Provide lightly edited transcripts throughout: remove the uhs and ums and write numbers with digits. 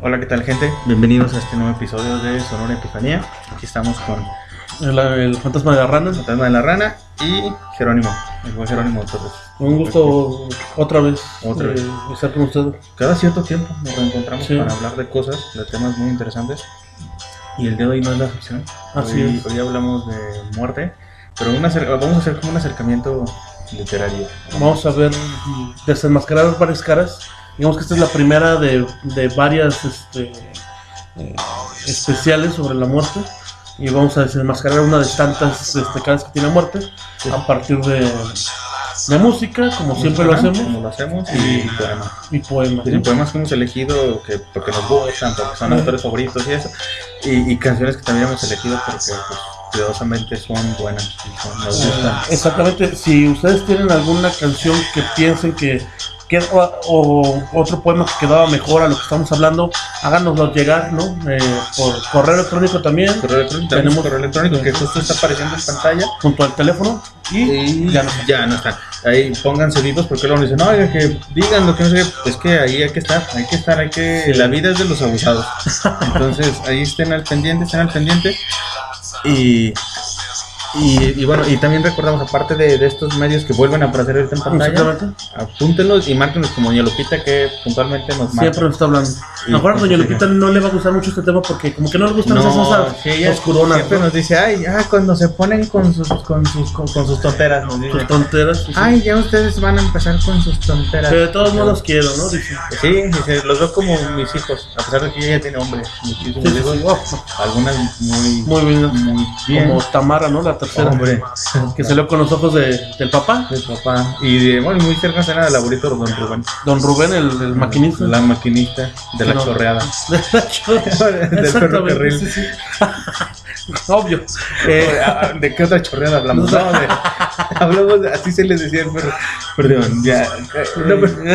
Hola, ¿qué tal, gente? Bienvenidos a este nuevo episodio de Sonora Epifanía. Aquí estamos con el fantasma de la rana. el fantasma de la rana y Jerónimo, el buen Jerónimo Torres. Un gusto otra vez estar con usted. Cada cierto tiempo nos reencontramos Sí. para hablar de cosas, de temas muy interesantes. Y el día de hoy no es la excepción. Así es. Hoy hablamos de muerte, pero vamos a hacer como un acercamiento literario. Vamos a ver, desenmascarar varias caras. Digamos que esta es la primera de varias especiales sobre la muerte. Y vamos a desenmascarar una de tantas caras que tiene la muerte a partir de música, como siempre lo hacemos, Como lo hacemos, y poemas. y poemas. Y ¿no? poemas que hemos elegido porque nos gustan, porque son autores favoritos y eso. Y canciones que también hemos elegido porque pues, cuidadosamente son buenas y nos gustan. Exactamente. Si ustedes tienen alguna canción que piensen que o otro poema que quedaba mejor a lo que estamos hablando, háganoslo llegar, ¿no? Por correo electrónico también. Tenemos Tenemos correo electrónico que justo está apareciendo en pantalla. Junto al teléfono y Ya no están. Ahí pónganse vivos porque luego dicen, no, oiga, que digan lo que no sé qué. Es que ahí hay que estar. Sí. La vida es de los abusados. Entonces ahí estén al pendiente. Y bueno, y también recordamos, aparte de estos medios que vuelven a aparecer ahorita en pantalla, Exactamente. apúntenlos y márquenos como Doña Lupita, que puntualmente nos marca. Siempre nos está hablando. A Y lo mejor a pues, Doña sí. Lupita no le va a gustar mucho este tema porque como que no le gustan esas sí, ella oscuronas, siempre ¿no? nos dice, ay, cuando se ponen con sus tonteras, nos dice. Sus tonteras. Sí. Ay, ya ustedes van a empezar con sus tonteras. Pero de todos modos quiero, ¿no? Dice. Sí, dice, los veo como mis hijos, a pesar de que ella tiene hombre, muchísimos Sí, hijos, sí. Oh, algunas muy bien. muy bien. Como Tamara, ¿no? La tercera. Hombre, Que salió con los ojos del papá. de papá. Y bueno, muy cerca cena del abuelito Don Rubén. Don Rubén, el maquinista. La maquinista de la No. chorreada. Del Exactamente, ferrocarril. sí, sí. Obvio. ¿De qué otra chorreada hablamos? No, hablamos de, así se les decía el perro. Perdón, ya. No,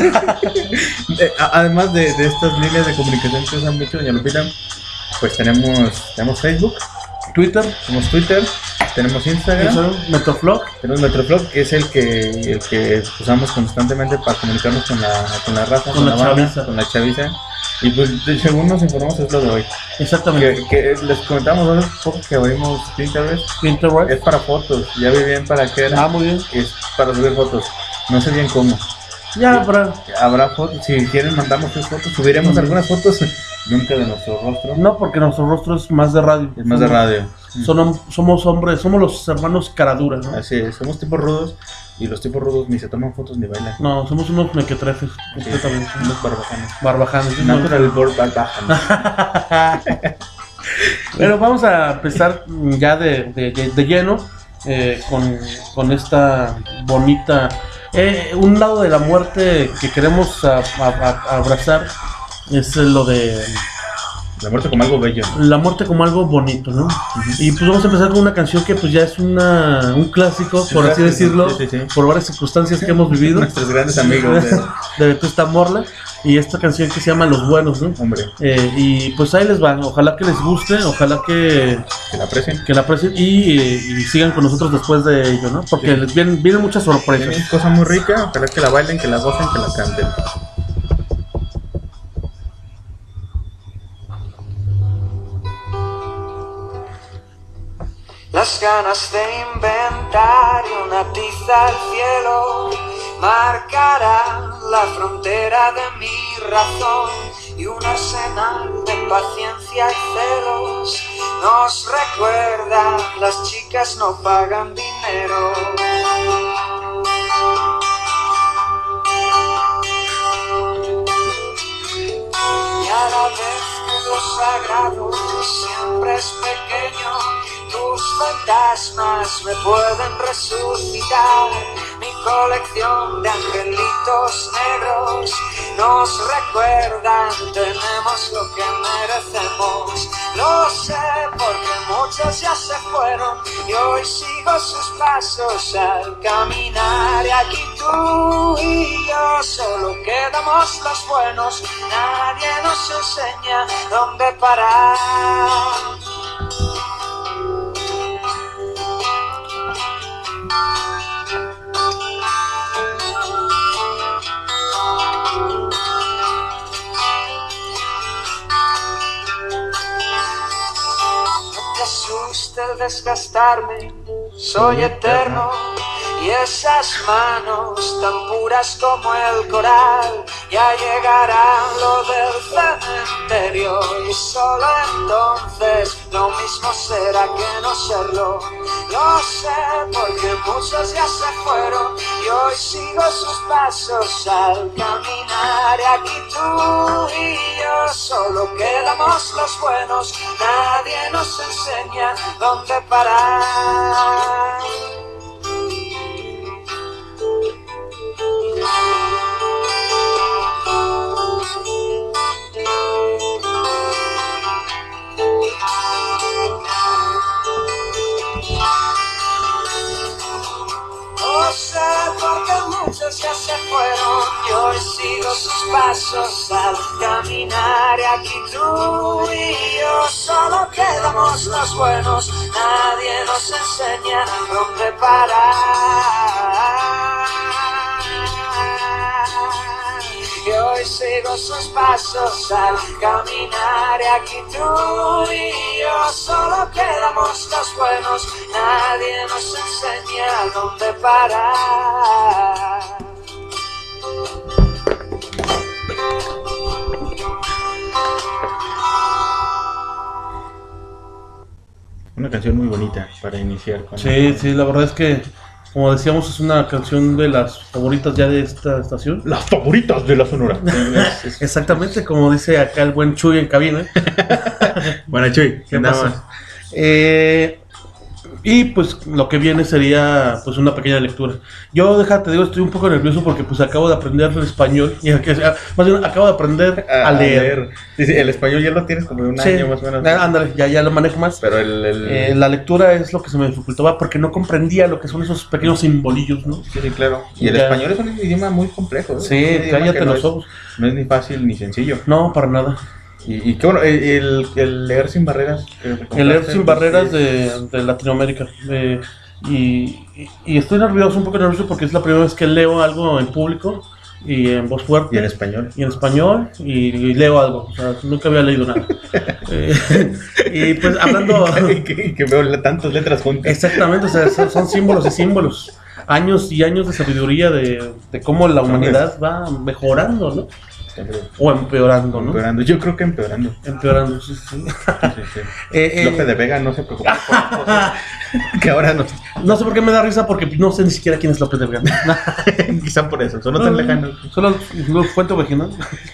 además de estas líneas de comunicación que usan mucho, doña Lupita, pues tenemos Facebook, Twitter, tenemos Instagram, Metroflog. tenemos Metroflog, que es el que usamos constantemente para comunicarnos con la raza, Con la banda, chaviza. con la chaviza. Y pues según nos informamos es lo de hoy. Exactamente. Que les comentamos hace poco que abrimos Pinterest. Pinterest. Es para fotos, ya vi bien para qué era. Muy bien. Es para subir fotos. No sé bien cómo. Ya, para. Habrá fotos, si quieren mandamos sus fotos, subiremos algunas fotos, nunca de nuestro rostro. No, porque nuestro rostro es más de radio. Es más de radio. Somos hombres, somos los hermanos caraduras, ¿no? Así es, somos tipos rudos y los tipos rudos ni se toman fotos ni bailan. No, somos unos mequetrefes, completamente. Unos barbajanes. Barbajanes. Natural born barbajanes. Bueno, vamos a empezar ya de lleno con esta bonita. Un lado de la muerte que queremos abrazar es lo de La muerte como algo bello. la muerte como algo bonito, ¿no? Y pues vamos a empezar con una canción que pues ya es un clásico, por así decirlo, Sí. por varias circunstancias que hemos vivido. Nuestros grandes amigos de Vetusta Morla. Y esta canción que se llama Los Buenos, ¿no? Hombre, Y pues ahí les van, ojalá que les guste, ojalá que que la aprecien. la aprecien y sigan con nosotros después de ello, ¿no? Porque Sí. les vienen muchas sorpresas. Es cosa muy rica, ojalá que la bailen, que la gocen, que la canten. Las ganas de inventar una tiza al cielo marcarán la frontera de mi razón y un arsenal de paciencia y celos nos recuerda, las chicas no pagan dinero. Y a la vez que lo sagrado siempre es pequeño, tus fantasmas me pueden resucitar. Mi colección de angelitos negros nos recuerdan, tenemos lo que merecemos. Lo sé porque muchos ya se fueron y hoy sigo sus pasos al caminar. Y aquí tú y yo solo quedamos los buenos, nadie nos enseña dónde parar. guste el desgastarme, soy eterno. Y esas manos tan puras como el coral ya llegarán lo del cementerio, y solo entonces lo mismo será que no serlo. Lo sé porque muchos ya se fueron y hoy sigo sus pasos al caminar. Y aquí tú y yo solo quedamos los buenos, nadie nos enseña dónde parar. No sé porque muchos ya se fueron y hoy sigo sus pasos al caminar. Y aquí tú y yo solo quedamos los buenos, nadie nos enseña dónde parar. Y hoy sigo sus pasos al caminar. Y aquí tú y yo solo quedamos los buenos, nadie nos enseña dónde parar. Una canción muy bonita para iniciar con... Sí, la verdad es que, como decíamos, es una canción de las favoritas ya de esta estación. Las favoritas de la Sonora. Exactamente, como dice acá el buen Chuy en cabina. Bueno, Chuy, ¿Qué pasa? Y pues lo que viene sería pues una pequeña lectura. Yo, déjate, digo, estoy un poco nervioso porque pues acabo de aprender el español. Más bien, acabo de aprender a leer. Sí, el español ya lo tienes como de un año más o menos. Ándale, ya lo manejo más. Pero la lectura es lo que se me dificultaba porque no comprendía lo que son esos pequeños simbolillos, ¿no? Sí, claro. Y el español es un idioma muy complejo, ¿eh? Sí, cállate los ojos. No es ni fácil ni sencillo. No, para nada. Y qué bueno, el leer sin barreras. El leer sin barreras de Latinoamérica. Y estoy nervioso, un poco nervioso porque es la primera vez que leo algo en público y en voz fuerte. Y en español. Y leo algo. O sea, nunca había leído nada. Y pues hablando... y que veo tantas letras juntas. Exactamente, o sea, son símbolos y símbolos. Años y años de sabiduría de cómo la humanidad va mejorando, ¿no? O empeorando, ¿no? Empeorando, yo creo que empeorando. Empeorando, sí. Lope de Vega no se preocupa por eso, que ahora no. No sé por qué me da risa, porque no sé ni siquiera quién es López de Vega. Quizá por eso, son tan lejanos. Solo fuente original.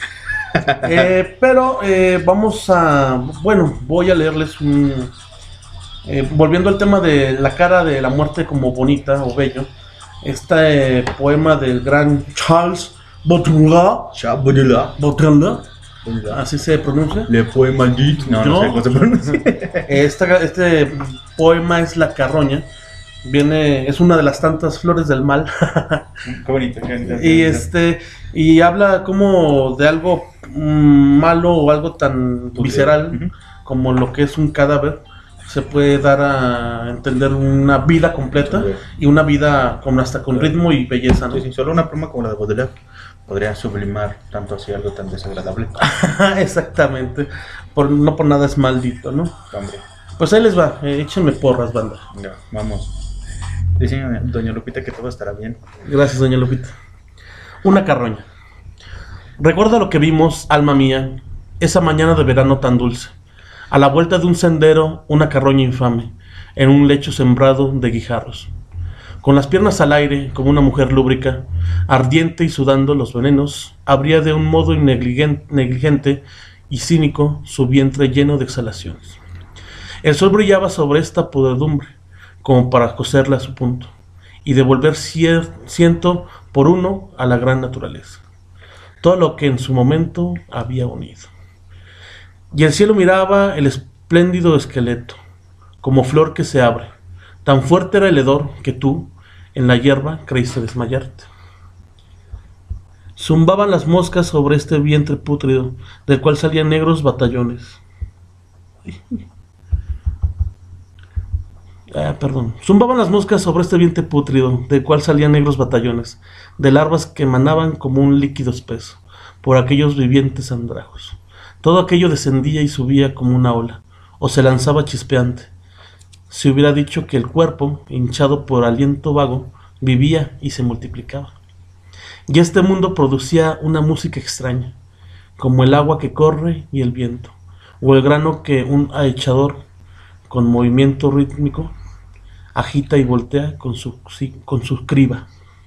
Pero vamos a... Bueno, voy a leerles un... volviendo al tema de la cara de la muerte como bonita o bello. Este poema del gran Charles Baudelaire, así se pronuncia. Le poema dit, no sé cómo se pronuncia. Este poema es La Carroña. Es una de las tantas flores del mal. Qué bonito. Y habla como de algo malo o algo tan visceral como lo que es un cadáver. Se puede dar a entender una vida completa y una vida hasta con ritmo y belleza, ¿no? Sí, solo una pluma como la de Baudelaire podría sublimar tanto así algo tan desagradable. Exactamente. No por nada es maldito, ¿no? Hombre. Pues ahí les va, échenme porras, banda. No, vamos. Dice doña Lupita que todo estará bien. Gracias, doña Lupita. Una carroña. Recuerda lo que vimos, alma mía, esa mañana de verano tan dulce. A la vuelta de un sendero, una carroña infame, en un lecho sembrado de guijarros. Con las piernas al aire, como una mujer lúbrica, ardiente y sudando los venenos, abría de un modo negligente y cínico su vientre lleno de exhalaciones. El sol brillaba sobre esta podredumbre, como para coserla a su punto, y devolver ciento por uno a la gran naturaleza, todo lo que en su momento había unido. Y el cielo miraba el espléndido esqueleto, como flor que se abre. Tan fuerte era el hedor que tú, en la hierba, creíste desmayarte. Zumbaban las moscas sobre este vientre pútrido, del cual salían negros batallones. Zumbaban las moscas sobre este vientre pútrido, del cual salían negros batallones, de larvas que emanaban como un líquido espeso, por aquellos vivientes andrajos. Todo aquello descendía y subía como una ola, o se lanzaba chispeante, se hubiera dicho que el cuerpo, hinchado por aliento vago, vivía y se multiplicaba. Y este mundo producía una música extraña, como el agua que corre y el viento, o el grano que un ahechador, con movimiento rítmico, agita y voltea con su criba.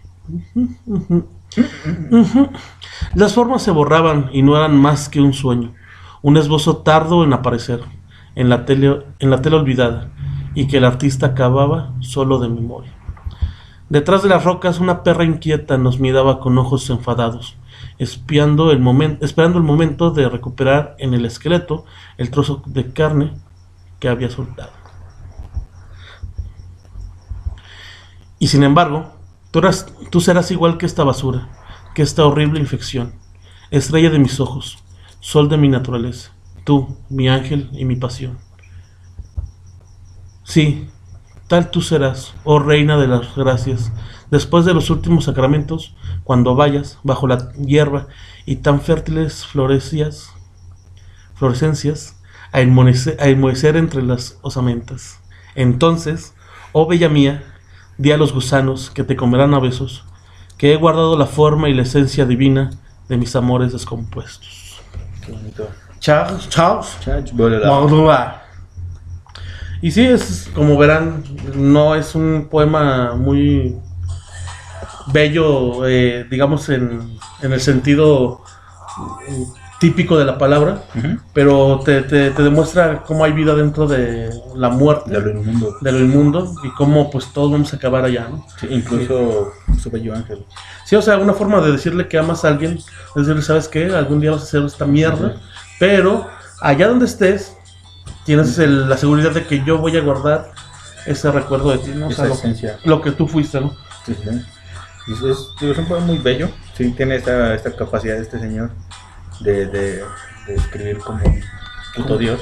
Las formas se borraban y no eran más que un sueño, un esbozo tardo en aparecer en la tela olvidada, y que el artista acababa solo de memoria. Detrás de las rocas una perra inquieta nos miraba con ojos enfadados, esperando el momento de recuperar en el esqueleto el trozo de carne que había soltado. Y sin embargo, tú serás igual que esta basura, que esta horrible infección, estrella de mis ojos, sol de mi naturaleza, tú, mi ángel y mi pasión. Sí, tal tú serás, oh reina de las gracias, después de los últimos sacramentos, cuando vayas bajo la hierba y tan fértiles florescencias a enmohecer entre las osamentas. Entonces, oh bella mía, di a los gusanos que te comerán a besos, que he guardado la forma y la esencia divina de mis amores descompuestos. Qué bonito. Charles. Baudelaire. Y sí, es como verán, no es un poema muy bello, digamos en el sentido típico de la palabra, pero te demuestra cómo hay vida dentro de la muerte, de lo inmundo, y cómo pues todos vamos a acabar allá, ¿no? Sí, incluso su bello ángel. Sí, o sea, una forma de decirle que amas a alguien, es decirle, ¿sabes qué? Algún día vas a hacer esta mierda, pero allá donde estés, tienes la seguridad de que yo voy a guardar ese recuerdo de ti, ¿no? O sea, lo que tú fuiste, ¿no? Sí, sí. Es un poema muy bello, sí, tiene esta capacidad de este señor de escribir como un puto dios.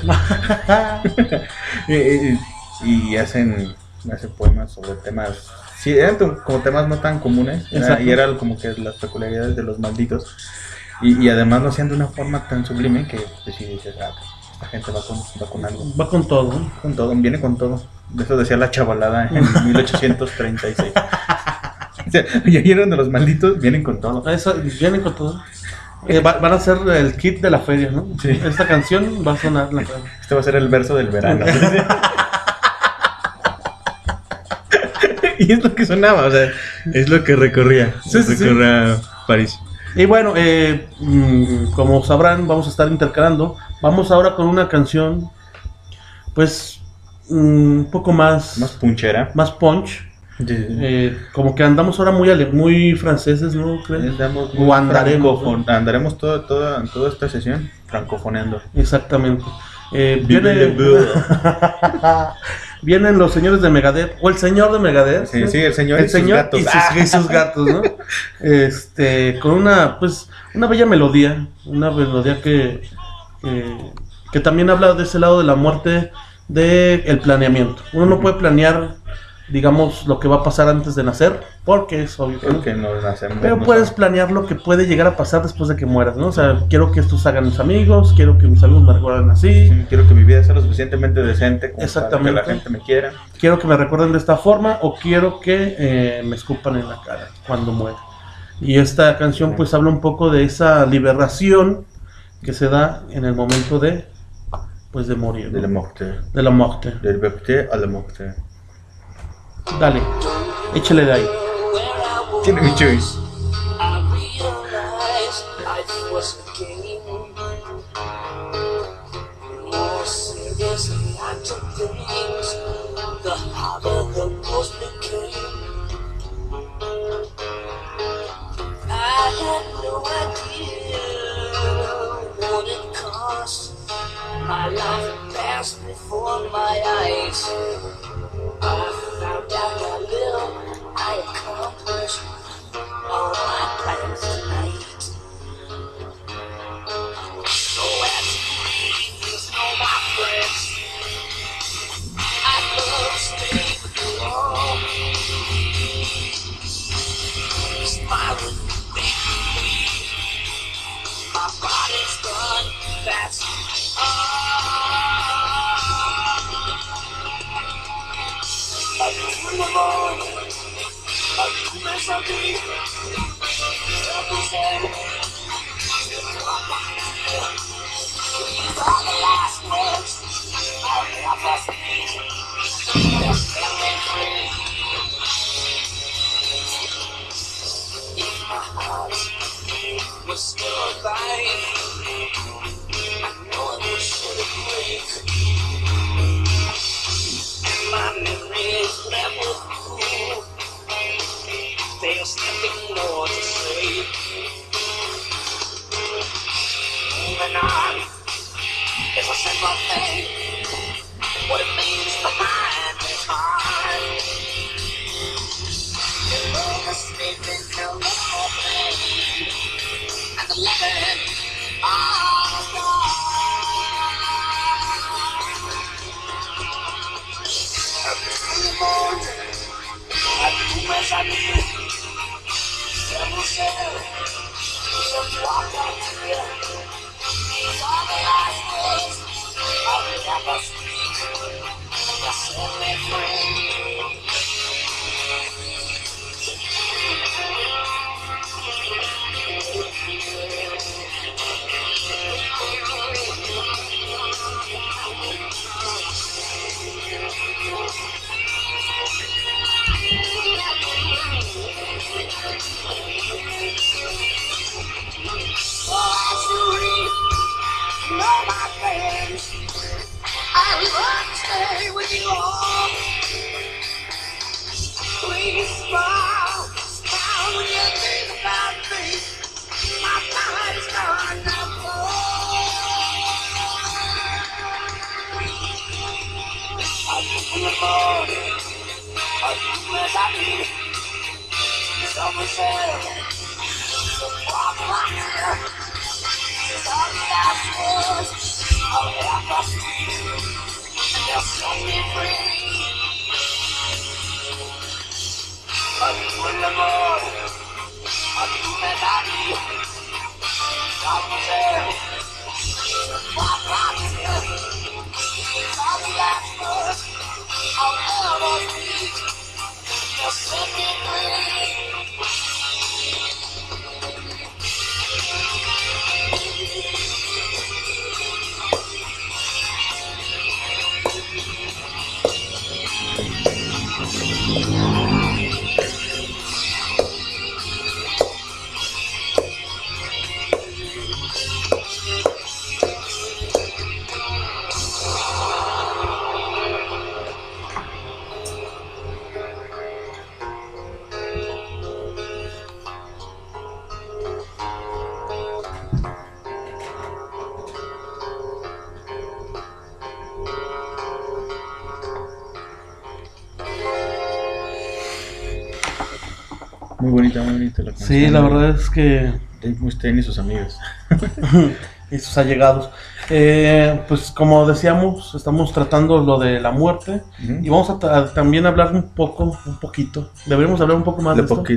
y hacen poemas sobre temas, sí, eran como temas no tan comunes, y eran como que las peculiaridades de los malditos, y además lo hacían de una forma tan sublime que pues, sí dices, esta gente va con algo. Va con todo, ¿no? Con todo, viene con todo. Eso decía la chavalada en 1836. O sea, ya vieron de los malditos, vienen con todo. Vienen con todo. Van a ser el kit de la feria, ¿no? Sí. Esta canción va a sonar en la feria. Este va a ser el verso del verano. Y es lo que sonaba, o sea, es lo que recorría. Recorría París. Y bueno, como sabrán, vamos a estar intercalando. Vamos ahora con una canción, pues, un poco más punchera. Más punch. Sí. Como que andamos ahora muy franceses, ¿no creen? O andaremos toda esta sesión francofoneando. Exactamente. Vienen los señores de Megadeth, o el señor de Megadeth. Sí, ¿no? Sí, el señor y sus gatos. Y sus gatos, ¿no? Con una bella melodía, que también habla de ese lado de la muerte, del planeamiento. Uno no puede planear, digamos, lo que va a pasar antes de nacer, porque es obvio. Porque no nacemos. Pero puedes planear lo que puede llegar a pasar después de que mueras, ¿no? O sea, quiero que estos hagan mis amigos, quiero que mis amigos me recuerden así. Sí, quiero que mi vida sea lo suficientemente decente como Exactamente. para que la gente me quiera. Quiero que me recuerden de esta forma, o quiero que me escupan en la cara cuando muera. Y esta canción pues habla un poco de esa liberación que se da en el momento de morir, ¿no? De la muerte. De la muerte. Del verte a la muerte. Dale, échale de ahí. Tiene mi choice. My life passed before my eyes. I found out how little I accomplished all my plans tonight. So as you know, my friends, I'd love to stay with you all. Smile with me, my body's done, that's all. Muy bonita la canción. Sí, la verdad es que Dave Mustaine y sus amigos. y sus allegados. Pues como decíamos, estamos tratando lo de la muerte y vamos a también hablar un poquito, deberíamos hablar un poco más de esto,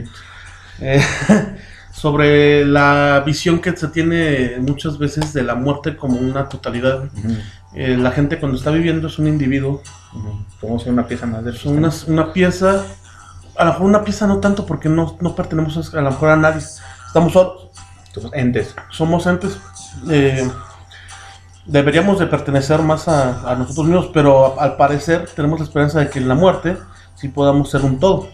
sobre la visión que se tiene muchas veces de la muerte como una totalidad. La gente cuando está viviendo es un individuo. Podemos ser una pieza más de eso. Una pieza, a lo mejor una pieza no tanto porque no pertenecemos a lo mejor a nadie, estamos solos. Somos entes. Deberíamos de pertenecer más a nosotros mismos, pero al parecer tenemos la esperanza de que en la muerte sí podamos ser un todo.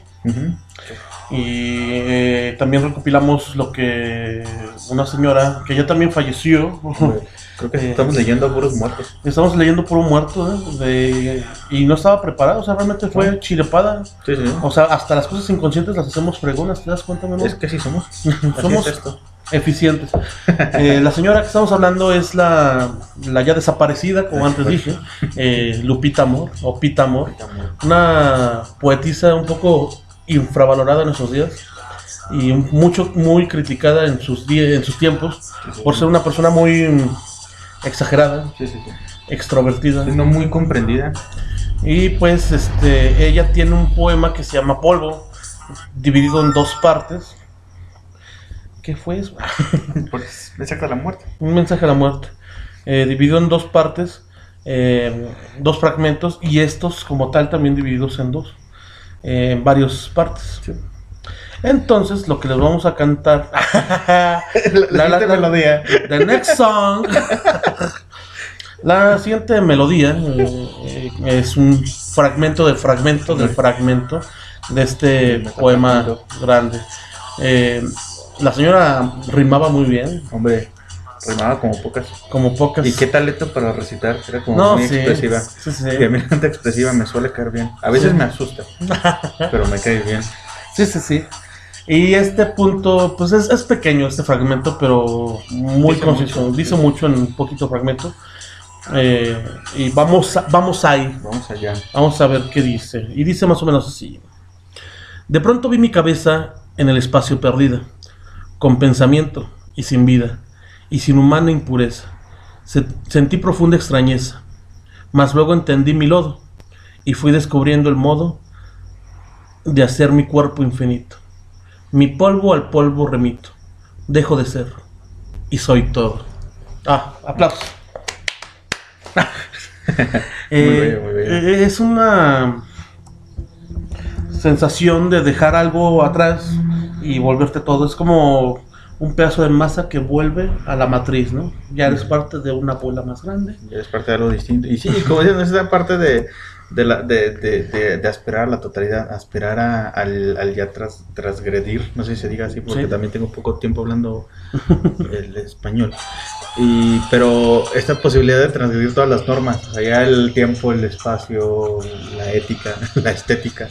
Y también recopilamos lo que una señora que ya también falleció. Creo que estamos leyendo puros muertos. Estamos leyendo puro muerto, y no estaba preparado, o sea, realmente fue chilepada. Sí. O sea, hasta las cosas inconscientes las hacemos fregonas, ¿te das cuenta, mi amor? Es que sí somos. Somos esto. Eficientes. La señora que estamos hablando es la ya desaparecida, como antes dije, Lupita Amor, o Pita Amor, una poetisa un poco infravalorada en esos días y muy criticada en sus tiempos por ser una persona muy exagerada, extrovertida, no muy comprendida. Y pues ella tiene un poema que se llama Polvo, dividido en dos partes. ¿Qué fue eso? Pues mensaje a la muerte. Un mensaje a la muerte, dividido en dos partes, dos fragmentos, y estos como tal también divididos en dos, en varias partes. Entonces, lo que les vamos a cantar. la melodía. The next song. La siguiente melodía es un fragmento del fragmento del fragmento de este poema grande. La señora rimaba muy bien. Hombre, rimaba como pocas. ¿Y qué talento para recitar? Era como muy expresiva. Sí. Y a mí la gente expresiva me suele caer bien. A veces me asusta, pero me cae bien. Sí. Y este punto, pues es pequeño este fragmento, pero muy conciso. Dice mucho en un poquito fragmento. Y vamos ahí. Vamos allá. Vamos a ver qué dice. Y dice más o menos así. De pronto vi mi cabeza en el espacio perdida, con pensamiento y sin vida, y sin humana impureza. Sentí profunda extrañeza, mas luego entendí mi lodo, y fui descubriendo el modo de hacer mi cuerpo infinito. Mi polvo al polvo remito, dejo de ser, y soy todo. Aplausos. Muy bello. Es una sensación de dejar algo atrás y volverte todo. Es como un pedazo de masa que vuelve a la matriz, ¿no? Ya eres parte de una bola más grande. Ya eres parte de algo distinto. Y sí, como dicen, esa parte de aspirar a la totalidad, aspirar al ya transgredir, no sé si se diga así, porque también tengo poco tiempo hablando el español. Pero esta posibilidad de transgredir todas las normas, o sea, ya el tiempo, el espacio, la ética, la estética,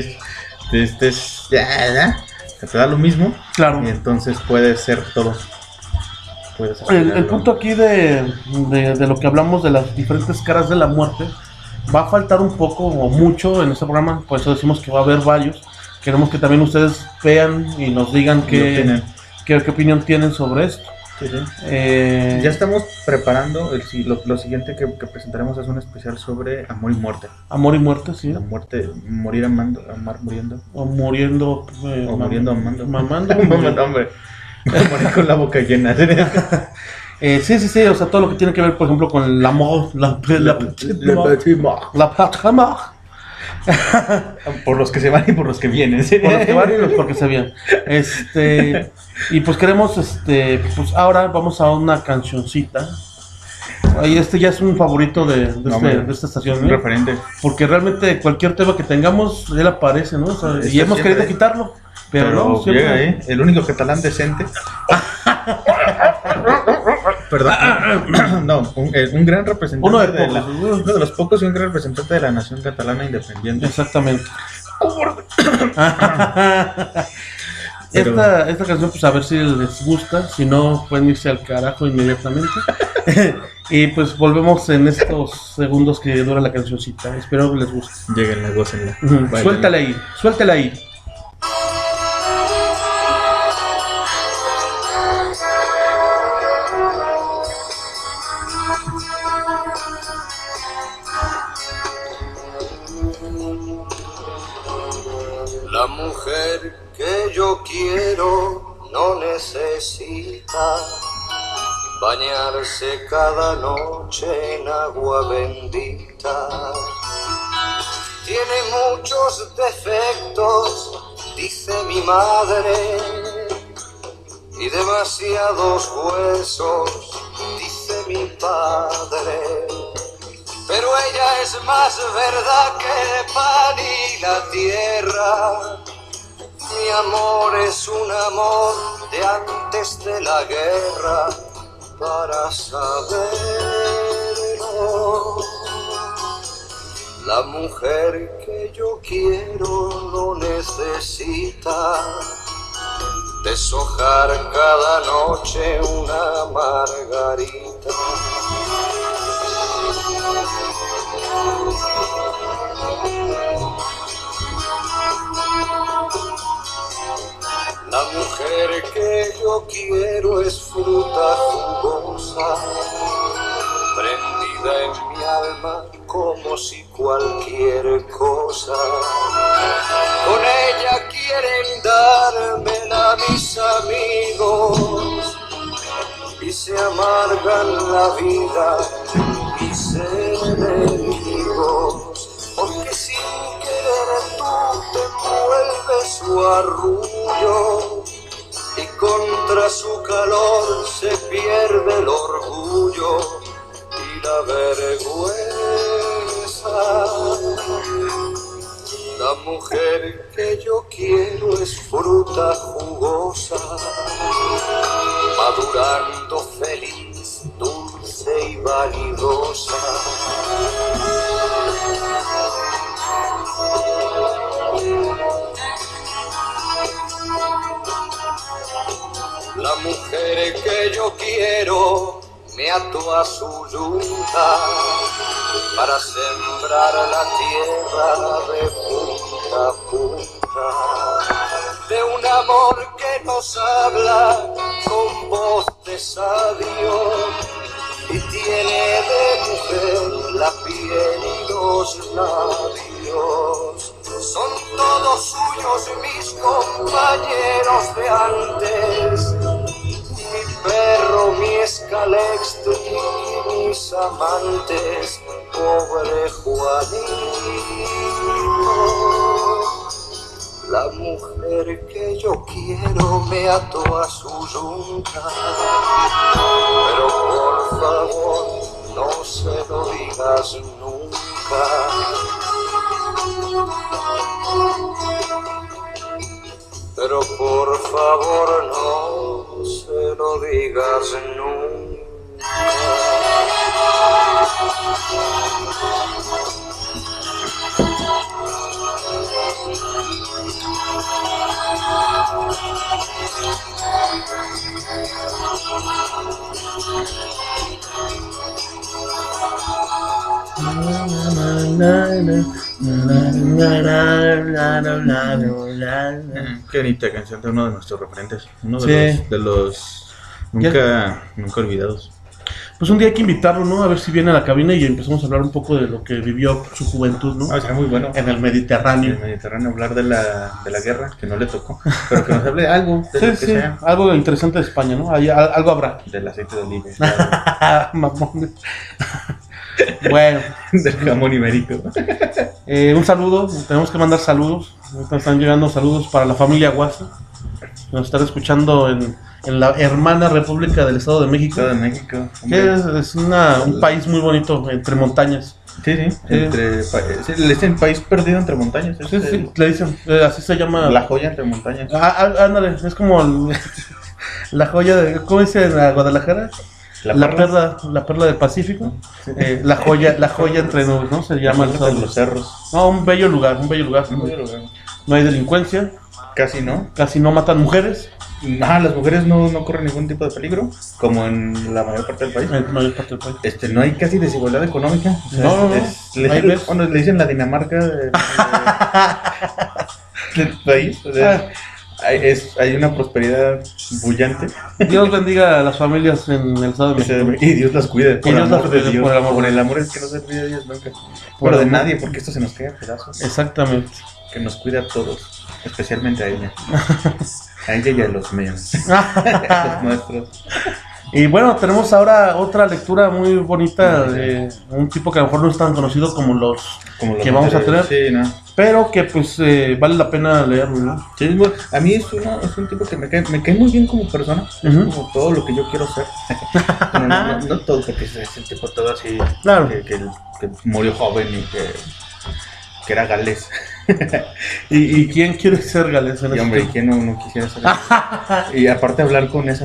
te da lo mismo. Claro. Y entonces puede ser todo. El punto aquí de lo que hablamos de las diferentes caras de la muerte va a faltar un poco o mucho en este programa, por eso decimos que va a haber varios. Queremos que también ustedes vean y nos digan qué opinión tienen sobre esto. Sí. Ya estamos preparando lo siguiente que presentaremos es un especial sobre amor y muerte. Amor y muerte, sí. La muerte, morir amando, amar muriendo. O muriendo. O muriendo amando. Mamando. Hombre. Morir con la boca llena. Sí, o sea, todo lo que tiene que ver, por ejemplo, con el amor, la patria. Por los que se van y por los que vienen. ¿Sí? Por los que van y los porque se vienen. Y pues queremos, pues ahora vamos a una cancioncita. Y ya es un favorito de esta estación, un referente. Porque realmente cualquier tema que tengamos, él aparece, ¿no? O sea, y hemos querido quitarlo. Pero no, siempre. Llega ahí, el único catalán decente. Perdón. No, un gran representante. Uno de los pocos y un gran representante de la nación catalana independiente. Exactamente. Esta canción, pues a ver si les gusta. Si no, pueden irse al carajo inmediatamente. Y pues volvemos en estos segundos que dura la cancioncita. Espero que les guste. Lléguenla, gócenla. Suéltala ahí. La mujer que yo quiero no necesita bañarse cada noche en agua bendita. Tiene muchos defectos, dice mi madre, y demasiados huesos, dice mi padre. Pero ella es más verdad que el pan y la tierra. Mi amor es un amor de antes de la guerra, para saberlo. La mujer que yo quiero no necesita deshojar cada noche una margarita. La mujer que yo quiero es fruta jugosa, prendida en mi alma como si cualquier cosa. Con ella quieren dármela mis amigos y se amargan la vida mis enemigos, porque sin querer tú te envuelves su arrullo a su calor se pierde el orgullo y la vergüenza. La mujer que yo quiero es fruta jugosa, madurando feliz, dulce y vanidosa. La mujer que yo quiero me ató a su yunta para sembrar la tierra de punta a punta, de un amor que nos habla con voz de sabio y tiene de mujer la piel y los labios. Son todos suyos mis compañeros de antes, mi perro, mi escalextri y mis amantes, pobre Juanito. La mujer que yo quiero me ató a su yunta, pero por favor no se lo digas nunca. Pero por favor no se lo digas nunca. Qué bonita canción de uno de nuestros referentes, uno de los nunca olvidados. Pues un día hay que invitarlo, ¿no? A ver si viene a la cabina y empezamos a hablar un poco de lo que vivió su juventud, ¿no? Será muy bueno. En el Mediterráneo. En el Mediterráneo, hablar de la guerra, que no le tocó, pero que nos hable de algo, de lo que sea. Algo interesante de España, ¿no? Algo habrá. Del aceite de oliva. Mamón. Bueno. Del jamón ibérico. Un saludo, tenemos que mandar saludos. Ahorita están llegando saludos para la familia Guasa. Nos están escuchando en la hermana República del Estado de México. Estado de México. Que es un país muy bonito, entre montañas. Sí, le dicen país perdido entre montañas. Sí, le dicen, así se llama. La joya entre montañas. Ándale, es como la joya de, ¿cómo dice en Guadalajara? La perla del Pacífico. Sí. La joya entre nubes, ¿no? Se llama el estado de los cerros. No, un bello lugar. No hay delincuencia. Casi no matan mujeres. Las mujeres no corren ningún tipo de peligro, como en la mayor parte del país. No hay casi desigualdad económica. O sea, le dicen la Dinamarca del país. O sea, hay una prosperidad bullante. Dios bendiga a las familias en el Estado de México. Y Dios las cuide. Por el amor es que no se olvide de Dios nunca. Pero de nadie, porque esto se nos queda a pedazos. Exactamente. Que nos cuide a todos, especialmente a ella. A ella y a los míos. Los nuestros. Y bueno, tenemos ahora otra lectura muy bonita de un tipo que a lo mejor no es tan conocido como los que vamos a tener. Sí, ¿no? Pero que pues vale la pena leerlo, ¿no? Sí, bueno, a mí es un tipo que me cae muy bien como persona. Es como todo lo que yo quiero ser. no todo, porque es el tipo todo así. Claro. Que murió joven y que era galés. ¿Y quién quiere ser galés en hombre, ¿quién no quisiera ser galés? Y aparte hablar con esa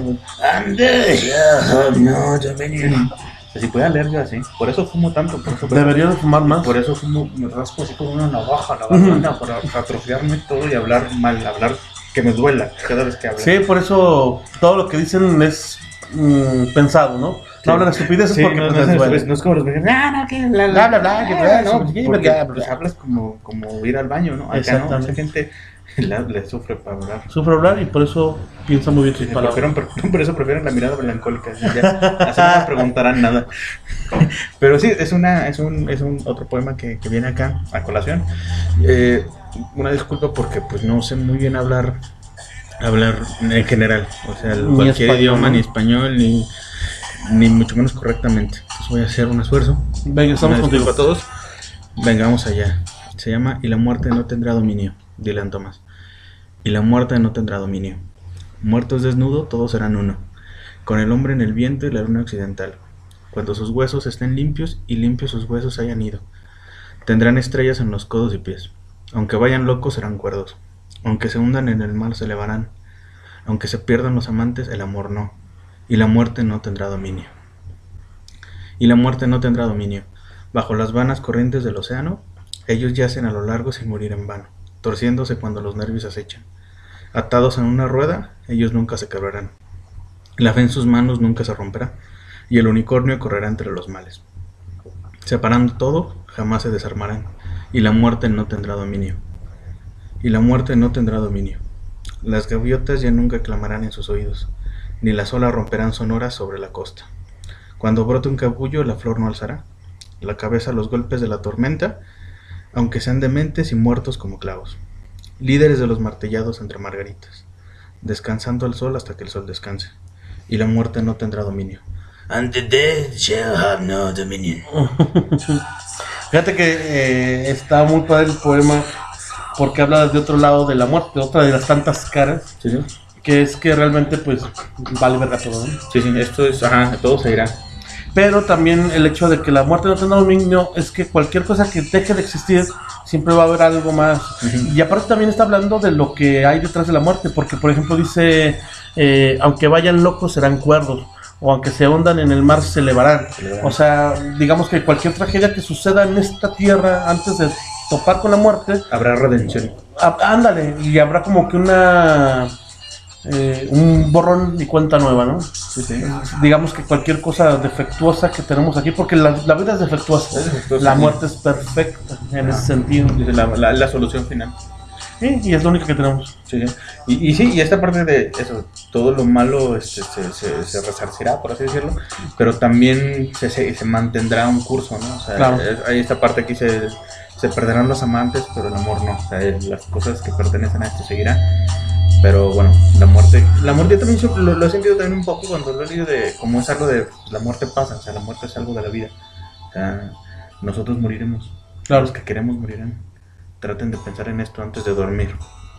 si pudiera leer yo así, por eso fumo tanto, debería de fumar más. Por eso fumo, me raspo así con una navaja la garganta para atrofiarme todo y hablar mal, hablar que me duela cada vez que hablo. Sí, por eso todo lo que dicen es pensado, ¿no? No hablan estupideces porque no es como los mexicanos, que hablas como ir al baño, ¿no? Acá no, mucha gente le sufre para hablar. Sufre hablar y por eso piensa muy bien sus palabras. Por eso prefieren la mirada melancólica. Así no me preguntarán nada. Pero sí, es un otro poema que viene acá a colación. Una disculpa porque pues no sé muy bien hablar en general, o sea, cualquier idioma, ni español, ni mucho menos correctamente. Entonces voy a hacer un esfuerzo. Venga, estamos contigo. A todos. Venga, vamos allá. Se llama Y la muerte no tendrá dominio, Dylan Thomas. Y la muerte no tendrá dominio. Muertos desnudo, todos serán uno, con el hombre en el viento y la luna occidental. Cuando sus huesos estén limpios y limpios sus huesos hayan ido, tendrán estrellas en los codos y pies. Aunque vayan locos serán cuerdos, aunque se hundan en el mar se elevarán, aunque se pierdan los amantes el amor no, y la muerte no tendrá dominio. Y la muerte no tendrá dominio. Bajo las vanas corrientes del océano, ellos yacen a lo largo sin morir en vano, torciéndose cuando los nervios acechan. Atados en una rueda, ellos nunca se quebrarán. La fe en sus manos nunca se romperá, y el unicornio correrá entre los males. Separando todo, jamás se desarmarán, y la muerte no tendrá dominio. Y la muerte no tendrá dominio. Las gaviotas ya nunca clamarán en sus oídos, ni las olas romperán sonoras sobre la costa. Cuando brote un capullo, la flor no alzará la cabeza a los golpes de la tormenta, aunque sean dementes y muertos como clavos. Líderes de los martillados entre margaritas, descansando al sol hasta que el sol descanse, y la muerte no tendrá dominio. And the dead shall have no dominion. Fíjate que está muy padre el poema porque habla de otro lado de la muerte, otra de las tantas caras, Sí, sí. que es que realmente pues vale verga todo, ¿no? Sí, sí, esto es, todo se irá. Pero también el hecho de que la muerte no tenga dominio es que cualquier cosa que deje de existir siempre va a haber algo más. Y aparte también está hablando de lo que hay detrás de la muerte, porque por ejemplo dice, aunque vayan locos serán cuerdos, o aunque se hundan en el mar se elevarán. O sea, digamos que cualquier tragedia que suceda en esta tierra antes de topar con la muerte, Habrá redención. ándale, y habrá como que un borrón y cuenta nueva, ¿no? Sí, sí. Digamos que cualquier cosa defectuosa que tenemos aquí, porque la vida es defectuosa, Es defectuosa, la sí. muerte es perfecta en ese sentido. Dice la solución final. Sí, y es lo único que tenemos. Sí, sí. Y sí, y esta parte de eso, todo lo malo se resarcirá, por así decirlo, pero también se mantendrá un curso, ¿no? O sea, Claro. Hay esta parte aquí se perderán los amantes, pero el amor no. O sea, las cosas que pertenecen a esto seguirán. Pero bueno, la muerte yo también lo he sentido también un poco cuando lo he leído de como es algo de la muerte pasa, o sea, la muerte es algo de la vida. O sea, nosotros moriremos. Claro. Los que queremos morirán. Traten de pensar en esto antes de dormir.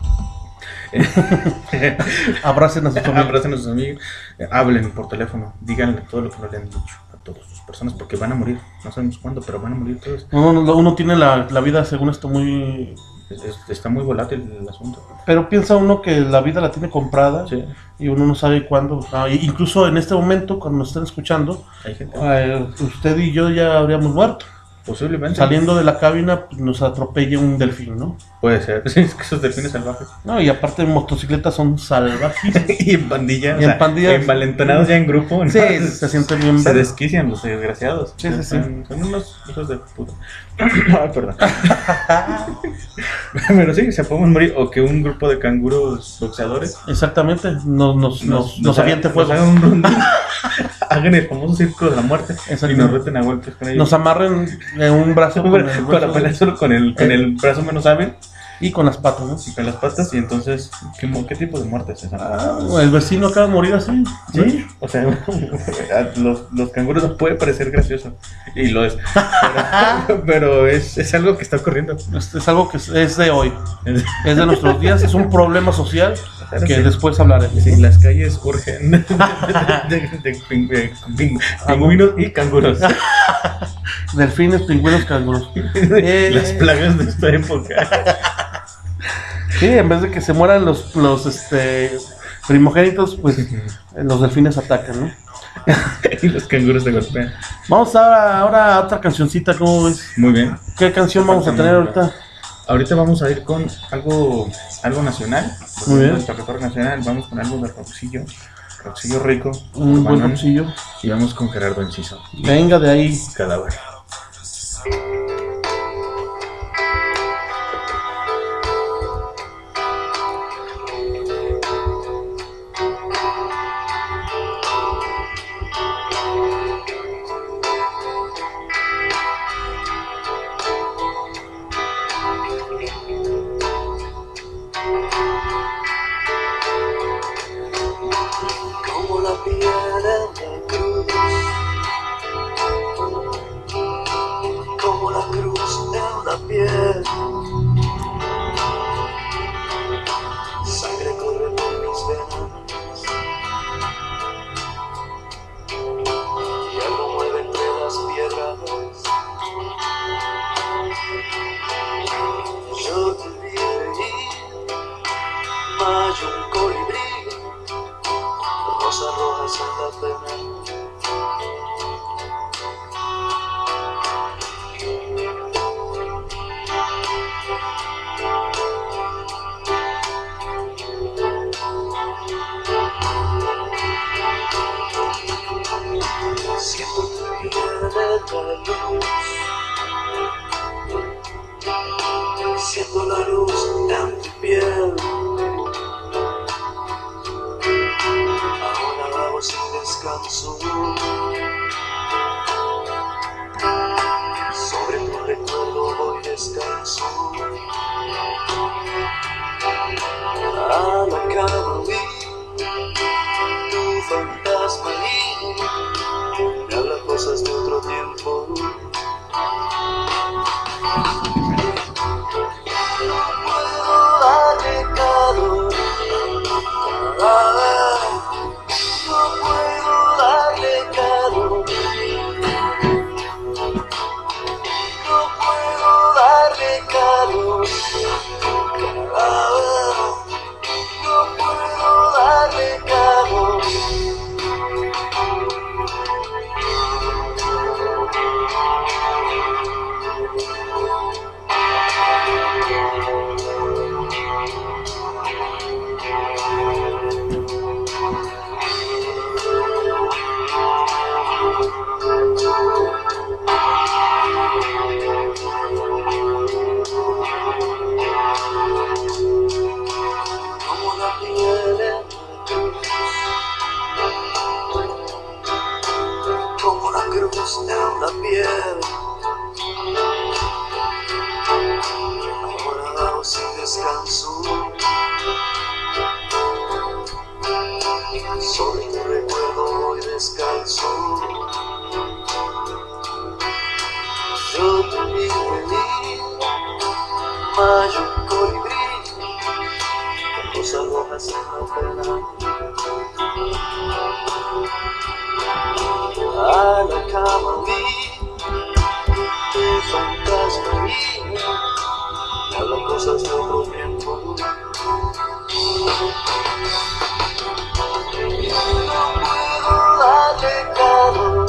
Abracen a sus amigos. Abracen a sus amigos, hablen por teléfono, díganle todo lo que no le han dicho a todas sus personas, porque van a morir, no sabemos cuándo, pero van a morir todos. Uno tiene la vida, según esto, muy... Está muy volátil el asunto. Pero piensa uno que la vida la tiene comprada, Sí, y uno no sabe cuándo. Incluso en este momento, cuando nos estén escuchando, hay gente. usted y yo ya habríamos muerto. Posiblemente. Saliendo de la cabina, pues, nos atropella un delfín, ¿no? Puede ser. Sí, es que esos delfines salvajes. No, y aparte en motocicletas son salvajes. Y en pandilla. Y en pandilla. Envalentonados ya en grupo. ¿no? Sí, se sienten bien Se verdes. desquician los desgraciados. Sí, sí, sí. Son unos hijos de puta. Ay, perdón. Pero sí, se podemos morir. O que un grupo de canguros boxeadores Exactamente, nos aviente fuego. hagan un rondín, hagan el famoso círculo de la muerte Exacto. y nos reten a golpes con ellos. Nos amarren en un brazo con el Para brazo pelear solo con el brazo menos hábil y con las patas, ¿no? y con las patas. Y entonces, ¿qué tipo de muerte es esa? El vecino acaba de morir así. Sí, o sea, los canguros nos puede parecer gracioso y lo es, pero es algo que está ocurriendo. Es algo que es de hoy, es de nuestros días, es un problema social que después hablaremos. Sí, las calles urgen de pingüinos y canguros. Delfines, pingüinos, canguros. Las plagas de esta época. Sí, en vez de que se mueran los primogénitos, pues los delfines atacan, ¿no? Y los canguros se golpean. Vamos ahora a otra cancioncita, ¿cómo ves? Muy bien. ¿Qué canción vamos a tener ahorita? Ahorita vamos a ir con algo nacional. Muy bien. Nuestro repertorio nacional. Vamos con algo de rockcillo rico. Un buen Manuel, rockcillo. y vamos con Gerardo Enciso. Venga de ahí. Cadáver. Como la piel de cruz, como la cruz de una piel. Sangre corre por mis venas, hay un colibrí, rosas rojas en la pena. Siento que viene la luz, siento la luz en tu piel. Ahora hago sin descanso, sobre tu recuerdo voy descanso. A la cama vi tu fantasma y me habla cosas de otro tiempo. Puedo darle calor, no puedo darle calor, no puedo darle calor, no puedo darle calor. Como la piel en como la cruz en la piel. Ahora hago sin descanso, sobre tu recuerdo voy descalzo. Yo te vi venir, mayo un colibrí, con cosas rojas en la pena. A la cama vi tu fantasma y me hablan cosas de otro tiempo. No puedo darle calor,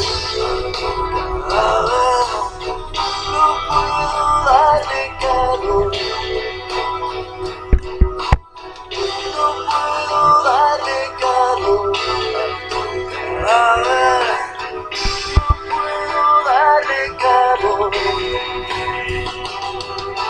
no puedo darle calor, no puedo darle calor, no puedo darle calor.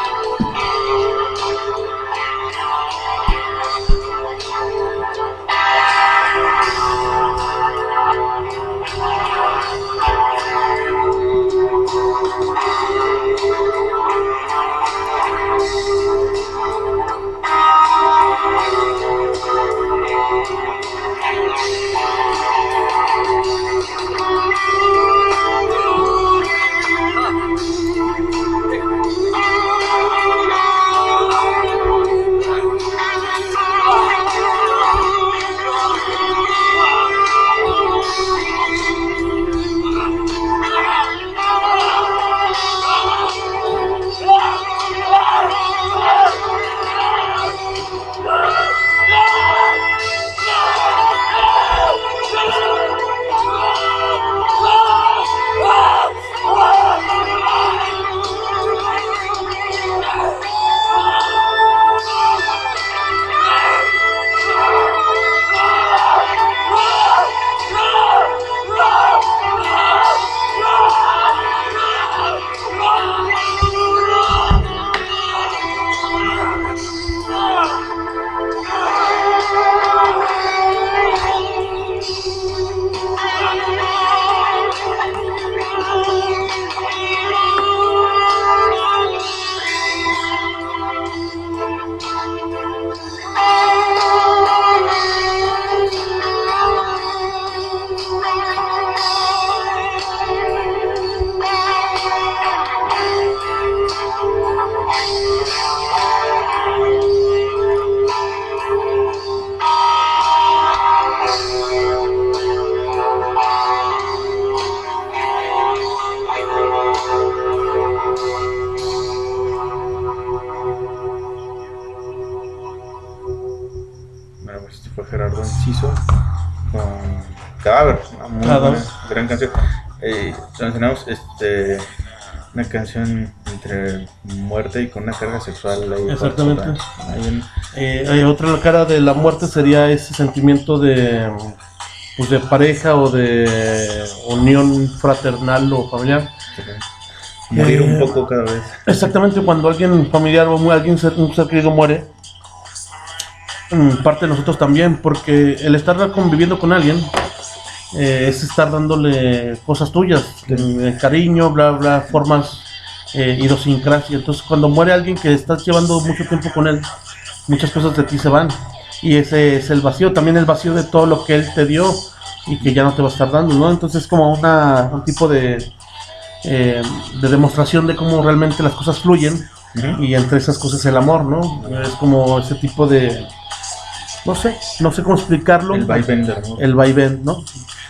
Gerardo Enciso con Cadáver, una muy buena, gran canción. Mencionamos una canción entre muerte y con una carga sexual ahí. Exactamente. Hay otra cara de la muerte sería ese sentimiento de pareja o de unión fraternal o familiar. Morir un poco cada vez. Exactamente, cuando alguien familiar o un ser querido muere, parte de nosotros también, porque el estar conviviendo con alguien es estar dándole cosas tuyas, cariño, bla bla, formas, idiosincrasia. Entonces cuando muere alguien que estás llevando mucho tiempo con él, muchas cosas de ti se van, y ese es el vacío, también el vacío de todo lo que él te dio y que ya no te va a estar dando, ¿no? Entonces es como un tipo de demostración de cómo realmente las cosas fluyen, y entre esas cosas el amor, ¿no? Es como ese tipo de, no sé cómo explicarlo, el vaivén, ¿no? El vaivén, ¿no?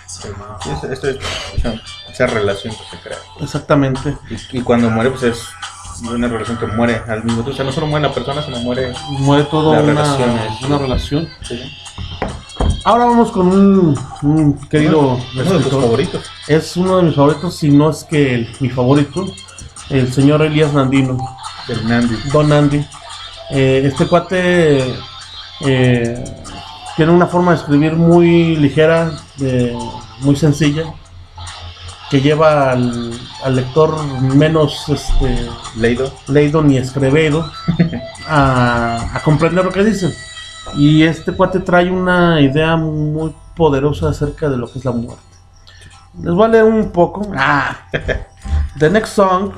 Esa relación que se crea. Exactamente. Y cuando muere, pues es una relación que muere al mismo tiempo. O sea, no solo muere la persona, sino muere toda una relación. Sí. Ahora vamos con un querido... Uno de tus favoritos. Es uno de mis favoritos, si no es que mi favorito, el señor Elías Nandino. El Nandi. Don Nandi. Este cuate tiene una forma de escribir muy ligera, muy sencilla, que lleva al lector menos leído ni escrevedo a comprender lo que dice. Y este cuate trae una idea muy poderosa acerca de lo que es la muerte. Les voy a leer un poco. The next song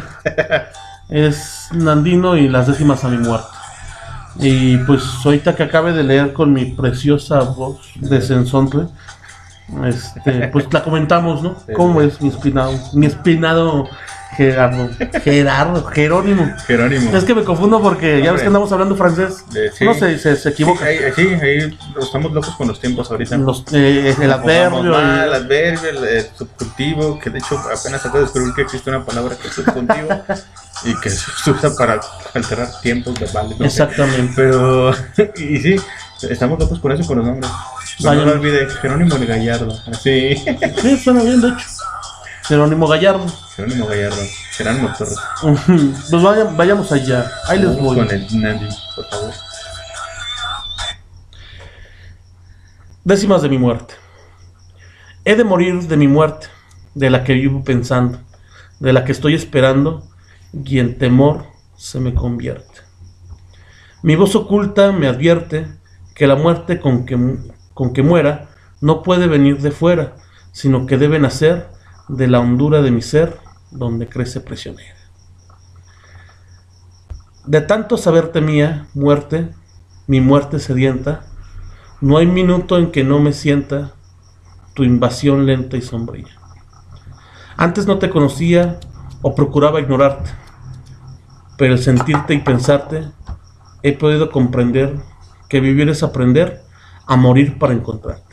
es Nandino y las décimas a mi muerte. Y pues ahorita que acabe de leer con mi preciosa voz de sensontle, pues la comentamos, ¿no? ¿Cómo es mi espinado Jerónimo? Es que me confundo porque ya ves que andamos hablando francés. Sí. No sé, se equivoca. Ahí estamos locos con los tiempos ahorita. El adverbio. El adverbio, el subjuntivo, que de hecho apenas acabo de descubrir que existe una palabra que es subjuntivo y que se usa para alterar tiempos verbales. ¿No? Exactamente. Pero, y sí, estamos locos con eso, con los nombres. No me olvide, Jerónimo Gallardo. Sí. Sí, suena bien, de hecho. Jerónimo Gallardo. Jerónimo Torres. Pues vayamos allá. Ahí les voy. Con el Nandi, por favor. Décimas de mi muerte. He de morir de mi muerte, de la que vivo pensando, de la que estoy esperando, y en temor se me convierte. Mi voz oculta me advierte que la muerte con que muera no puede venir de fuera, sino que debe nacer de la hondura de mi ser, donde crece prisionera. De tanto saber temía muerte, mi muerte sedienta, no hay minuto en que no me sienta tu invasión lenta y sombría. Antes no te conocía o procuraba ignorarte, pero el sentirte y pensarte he podido comprender que vivir es aprender a morir para encontrarte.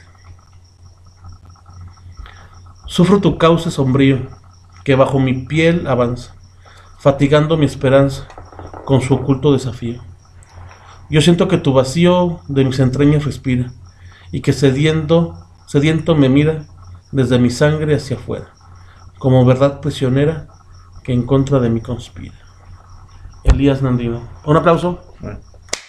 Sufro tu cauce sombrío que bajo mi piel avanza, fatigando mi esperanza con su oculto desafío. Yo siento que tu vacío de mis entrañas respira y que sediento me mira desde mi sangre hacia afuera, como verdad prisionera que en contra de mí conspira. Elías Nandino. Un aplauso. Bueno.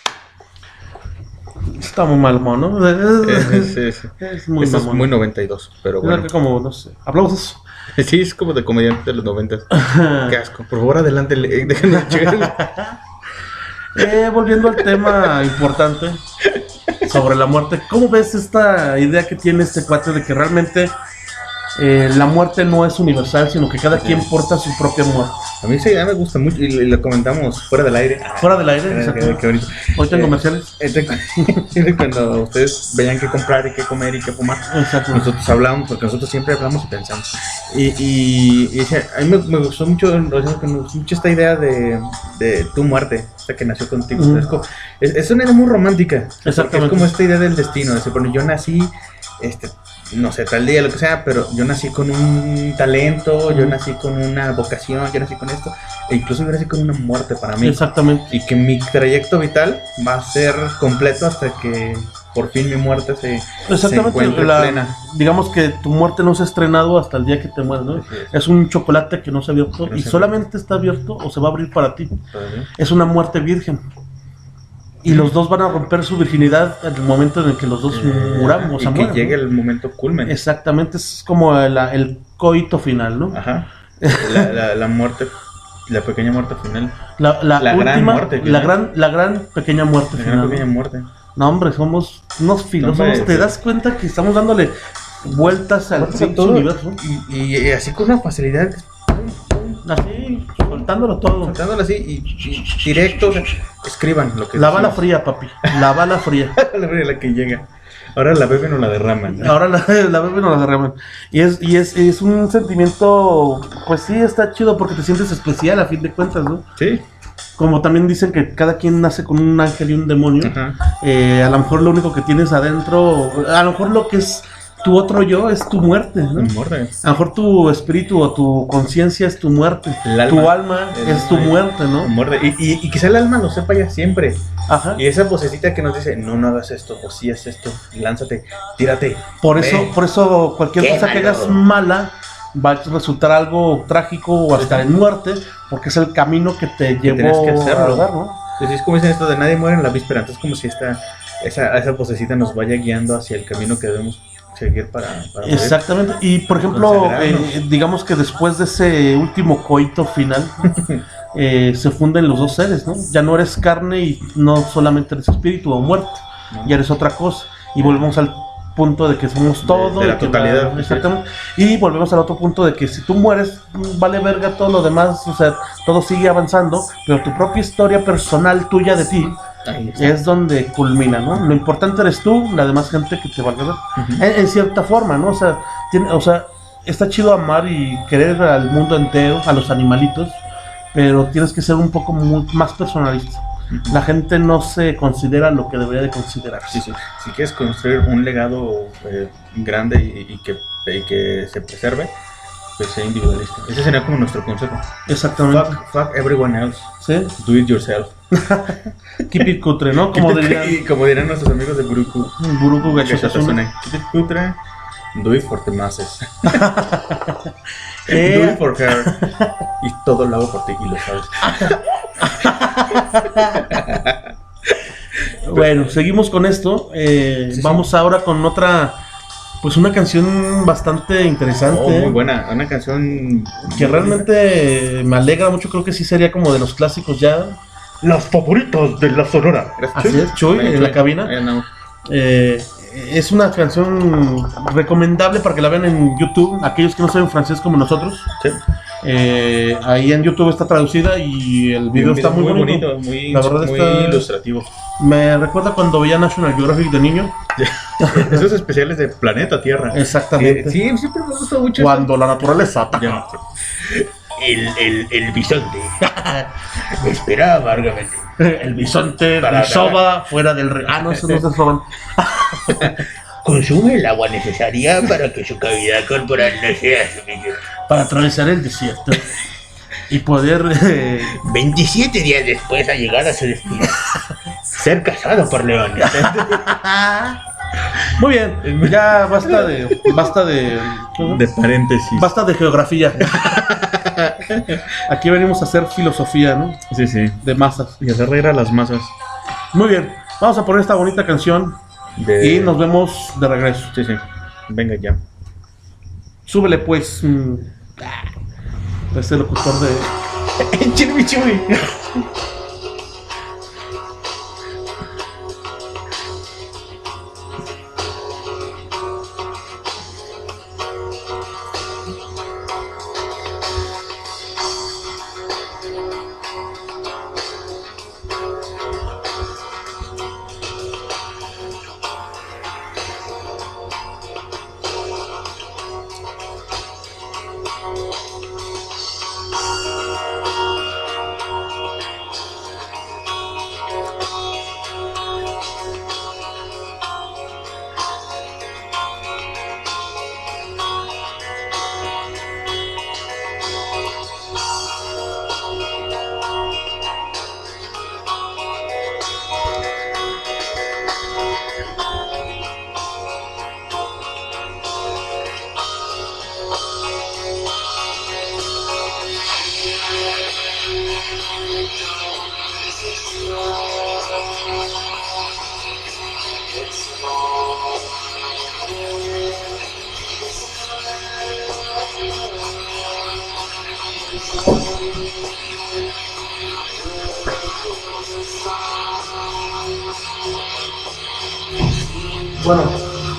Está muy mal, ¿no? Sí. Es muy Esto es mamón. muy 92, pero bueno. Como, no sé. Aplausos. Sí, es como de comediante de los 90. Qué asco. Por favor, adelante, déjenme checar. Volviendo al tema importante sobre la muerte, ¿cómo ves esta idea que tiene este cuate de que realmente la muerte no es universal, sino que cada quien porta su propia muerte? A mí esa idea me gusta mucho y lo comentamos fuera del aire. Fuera del aire, exacto. Ahorita en comerciales. Cuando ustedes veían qué comprar y qué comer y qué fumar, exacto. Nosotros hablamos, porque nosotros siempre hablamos y pensamos. Y a mí me gustó mucho esta idea de tu muerte, esta que nació contigo. Es una idea muy romántica. Exactamente. Es como esta idea del destino. Es decir, bueno, yo nací, no sé, tal día, lo que sea, pero yo nací con un talento, yo nací con una vocación, yo nací con esto, e incluso yo nací con una muerte para mí. Exactamente. Y que mi trayecto vital va a ser completo hasta que por fin mi muerte se Exactamente, encuentre plena. digamos que tu muerte no se ha estrenado hasta el día que te mueres, ¿no? Es un chocolate que no se ha abierto y solamente está abierto o se va a abrir para ti. Es una muerte virgen. Y los dos van a romper su virginidad en el momento en el que los dos muramos. Y que mueran, llegue ¿no? el momento culmen. Exactamente, es como el coito final, ¿no? Ajá. La muerte, la pequeña muerte final. La última, gran muerte. la gran pequeña muerte La final. gran pequeña muerte. No, hombre, somos unos filósofos. ¿Te das cuenta que estamos dándole vueltas al universo? Y así con una facilidad. Así, soltándolo todo. Soltándolo así y directo. O sea, escriban lo que La bala fría, papi. La bala fría. la que llega. Ahora la beben o la derraman. Ahora la beben o la derraman. Y es un sentimiento, pues sí, está chido porque te sientes especial a fin de cuentas, ¿no? Sí. Como también dicen que cada quien nace con un ángel y un demonio. Ajá. A lo mejor lo único que tienes adentro, a lo mejor lo que es tu otro yo es tu muerte, ¿no? Muerte. A lo mejor tu espíritu o tu conciencia es tu muerte. Tu alma es tu muerte, ¿no? Muerte. Y quizá el alma lo sepa ya siempre. Ajá. Y esa vocecita que nos dice, no hagas esto, o sí haz esto, lánzate, tírate. Por eso cualquier cosa que hagas mala va a resultar algo trágico o hasta en muerte, porque es el camino que te llevó que hacerlo. a dar, ¿no? Entonces es como dicen esto de nadie muere en la víspera. Entonces como si esa vocecita nos vaya guiando hacia el camino que debemos seguir para morir. Exactamente. Y por ejemplo, digamos que después de ese último coito final se funden los dos seres, ¿no? Ya no eres carne y no solamente eres espíritu o muerte, ya eres otra cosa. Y volvemos al punto de que somos todo. De la totalidad. Exactamente. Y volvemos al otro punto de que si tú mueres, vale verga todo lo demás, o sea, todo sigue avanzando, pero tu propia historia personal tuya de ti es donde culmina, ¿no? Lo importante eres tú, la demás gente que te valga ver. En cierta forma, ¿no? O sea, está chido amar y querer al mundo entero, a los animalitos, pero tienes que ser un poco más personalista. La gente no se considera lo que debería de considerarse. Sí. Si quieres construir un legado grande y que se preserve, pues sea individualista. Ese sería como nuestro consejo. Exactamente. Fuck everyone else. ¿Sí? Do it yourself. Keep it cutre, ¿no? Como dirían nuestros amigos de Buruku. Buruku Gachotasune. Keep it cutre. Do it for the masses. Do it for her. Y todo lo hago por ti y lo sabes. Bueno, seguimos con esto. Vamos ahora con otra, pues una canción bastante interesante. Muy buena, una canción que realmente me alegra mucho. Creo que sí sería como de los clásicos ya. Los favoritos de la Sonora. Así es, Chuy, en la cabina. Es una canción recomendable para que la vean en YouTube. Aquellos que no saben francés como nosotros. Sí. Ahí en YouTube está traducida y el video está muy bonito. La verdad muy está ilustrativo. Me recuerda cuando veía National Geographic de niño. Esos especiales de Planeta Tierra. Exactamente. Sí, siempre me gusta mucho. Cuando la naturaleza ataca. El bisonte espera amargamente. El bisonte desova fuera del no, eso no se soban. Consume el agua necesaria para que su cavidad corporal no sea suficiente para atravesar el desierto y poder 27 días después a llegar a su destino. Ser casado por leones. Muy bien, ya basta de paréntesis. Basta de geografía. Aquí venimos a hacer filosofía, ¿no? Sí. De masas. Y hacer reír a las masas. Muy bien, vamos a poner esta bonita canción y nos vemos de regreso. Sí. Venga ya. Súbele pues. Este locutor de Chirmichuy. Bueno,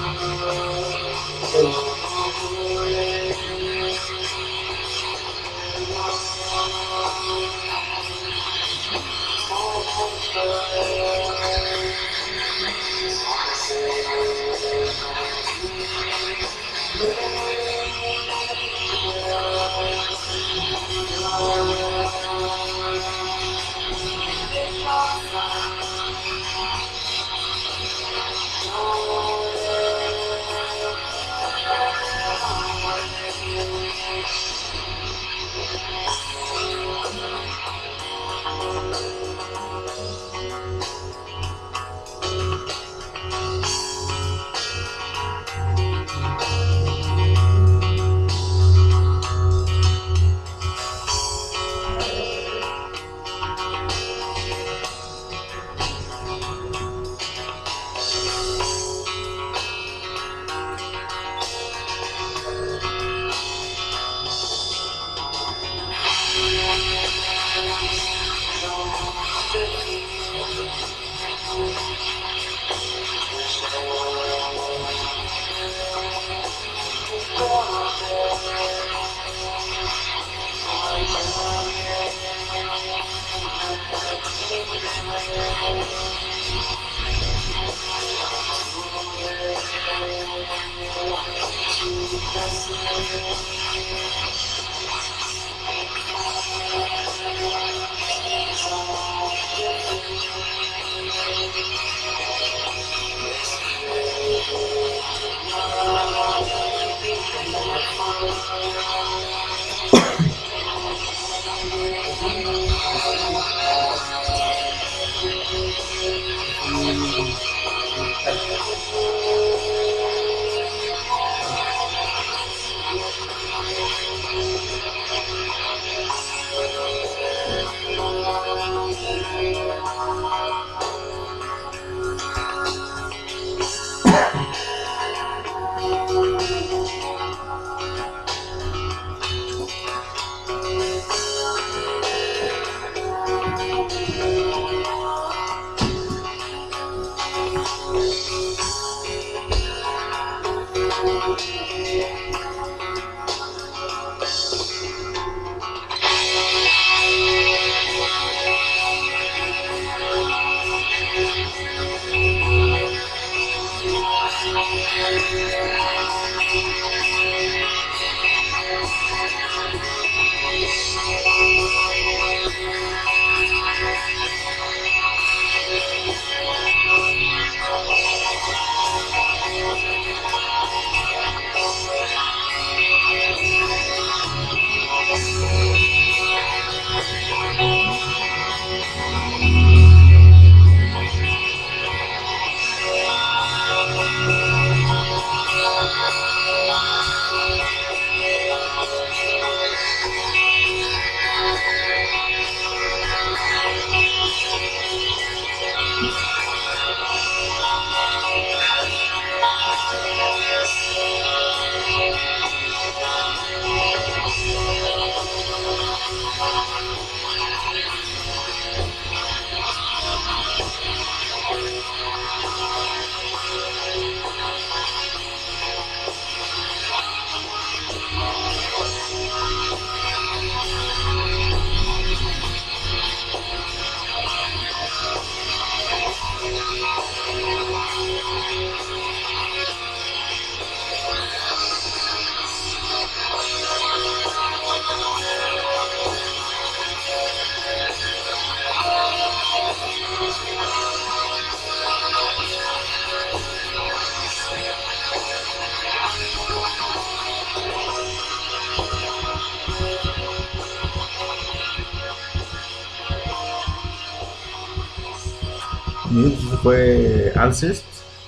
fue Alcest.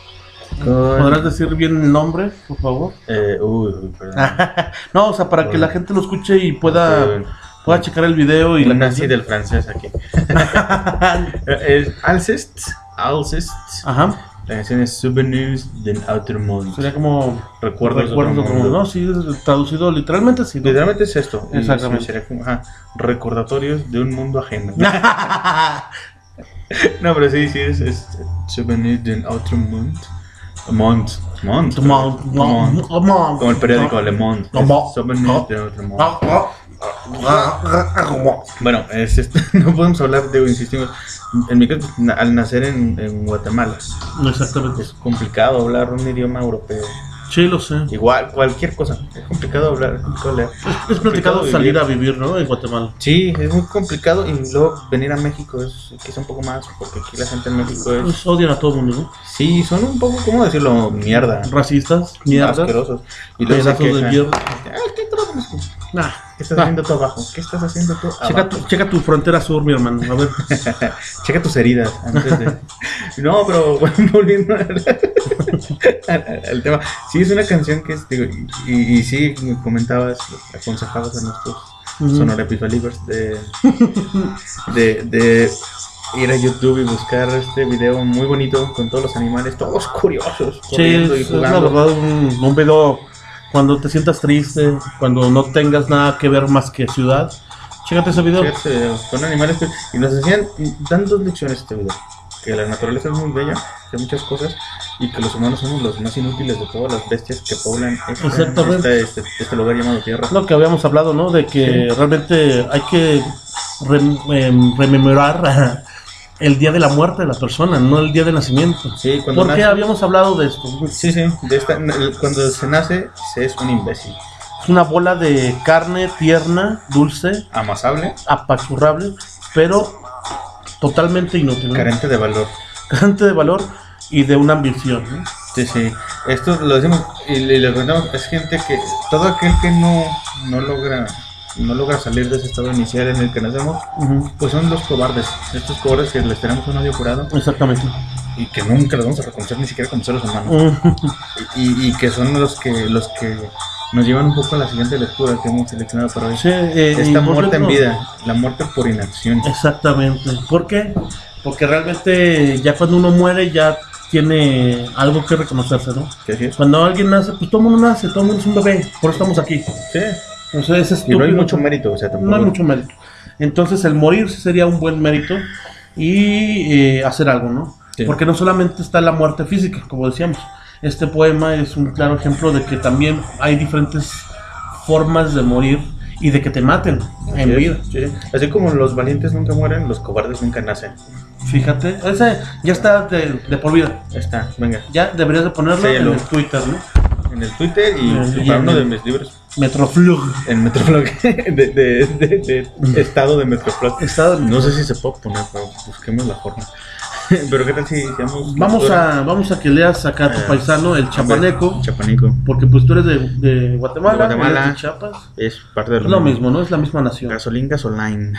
¿Podrás decir bien el nombre, por favor? Perdón. No, o sea, para que la gente lo escuche y pueda Pueda checar el video y la nazi del francés aquí. Es Alcest. Ajá. La canción es Souvenirs d'un autre monde. Sería como Recuerdos de otro mundo, ¿no? Sí, traducido literalmente sí, ¿no? Literalmente es esto. Y Exactamente. sí, sería como, recordatorios de un mundo ajeno. No, pero sí, es Souvenirs d'un autre monde. Monde. Como el periódico Le Monde. Souvenirs d'un autre monde. Bueno, no podemos hablar, insistimos, en mi caso, al nacer en Guatemala, Exactamente. es complicado hablar un idioma europeo. Sí, lo sé. Igual, cualquier cosa, es complicado hablar, es complicado leer. Es complicado salir a vivir, ¿no? En Guatemala. Sí, es muy complicado y luego venir a México es quizá un poco más, porque aquí la gente en México es... Pues odian a todo el mundo, ¿no? Sí, son un poco, ¿cómo decirlo? Mierda. Racistas, mierdas, Asquerosos. Y luego se pedazos de quejan. mierda. ¿Qué trabajo? Nah. ¿Qué estás haciendo tú abajo? ¿Qué estás haciendo tú abajo? Checa tu frontera sur, mi hermano. A ver. Checa tus heridas antes de... No, pero bueno, volviendo al tema. Sí, es una canción que es, digo, y sí, me comentabas, aconsejabas a nuestros sonorepifalivers de ir a YouTube y buscar este video muy bonito con todos los animales, todos curiosos, corriendo y Es la jugando. verdad un video cuando te sientas triste, cuando no tengas nada que ver más que ciudad. Chécate ese video. Fíjate, son animales y nos decían, dan dos lecciones este video, que la naturaleza es muy bella, que hay muchas cosas, y que los humanos somos los más inútiles de todas las bestias que poblan Exactamente. este lugar llamado Tierra. Lo que habíamos hablado, ¿no? De que realmente hay que rememorar el día de la muerte de la persona, no el día de nacimiento. Sí, cuando ¿Por qué nace- habíamos hablado de esto? Sí, cuando se nace, se es un imbécil. Es una bola de carne tierna, dulce, Amasable, apachurrable, pero totalmente inútil, ¿no? carente de valor. Carente de valor y de una ambición, ¿no? Sí, sí. Esto lo decimos y le contamos, es gente que, todo aquel que no logra salir de ese estado inicial en el que nacemos, pues son los cobardes. Estos cobardes que les tenemos un odio curado Exactamente. y que nunca los vamos a reconocer ni siquiera como seres humanos. Y que son los que nos llevan un poco a la siguiente lectura que hemos seleccionado para hoy. Sí, Esta muerte en volviendo- vida, la muerte por inacción. Exactamente. ¿Por qué? Porque realmente ya cuando uno muere ya tiene algo que reconocerse, ¿no? ¿Qué así es? Cuando alguien nace, pues todo el mundo nace, todo el mundo es un bebé, por eso estamos aquí. Sí. Entonces es Y no hay estúpido. mucho mérito, o sea, tampoco. No hay mucho mérito. Entonces el morir sí sería un buen mérito y hacer algo, ¿no? Sí. Porque no solamente está la muerte física, como decíamos. Este poema es un claro ejemplo de que también hay diferentes formas de morir y de que te maten en Sí, vida. sí. Así como los valientes nunca mueren, los cobardes nunca nacen. Fíjate, ese ya está de por vida. Está, venga. Ya deberías de ponerlo Sí, en lo- el Twitter, ¿no? En el Twitter y Y para en uno de el- mis libros. Metroflug. En Metroflog. de estado de Metroflog. Estado de- No sé si se puede poner, pero busquemos la forma. Pero qué tal si hacemos. Vamos a que leas acá a tu paisano, el chapaneco, Chapaneco. porque pues tú eres de Guatemala, De Guatemala. eres de Chiapas. Es parte de Es lo mismo, ¿no? Es la misma nación. Gasoline.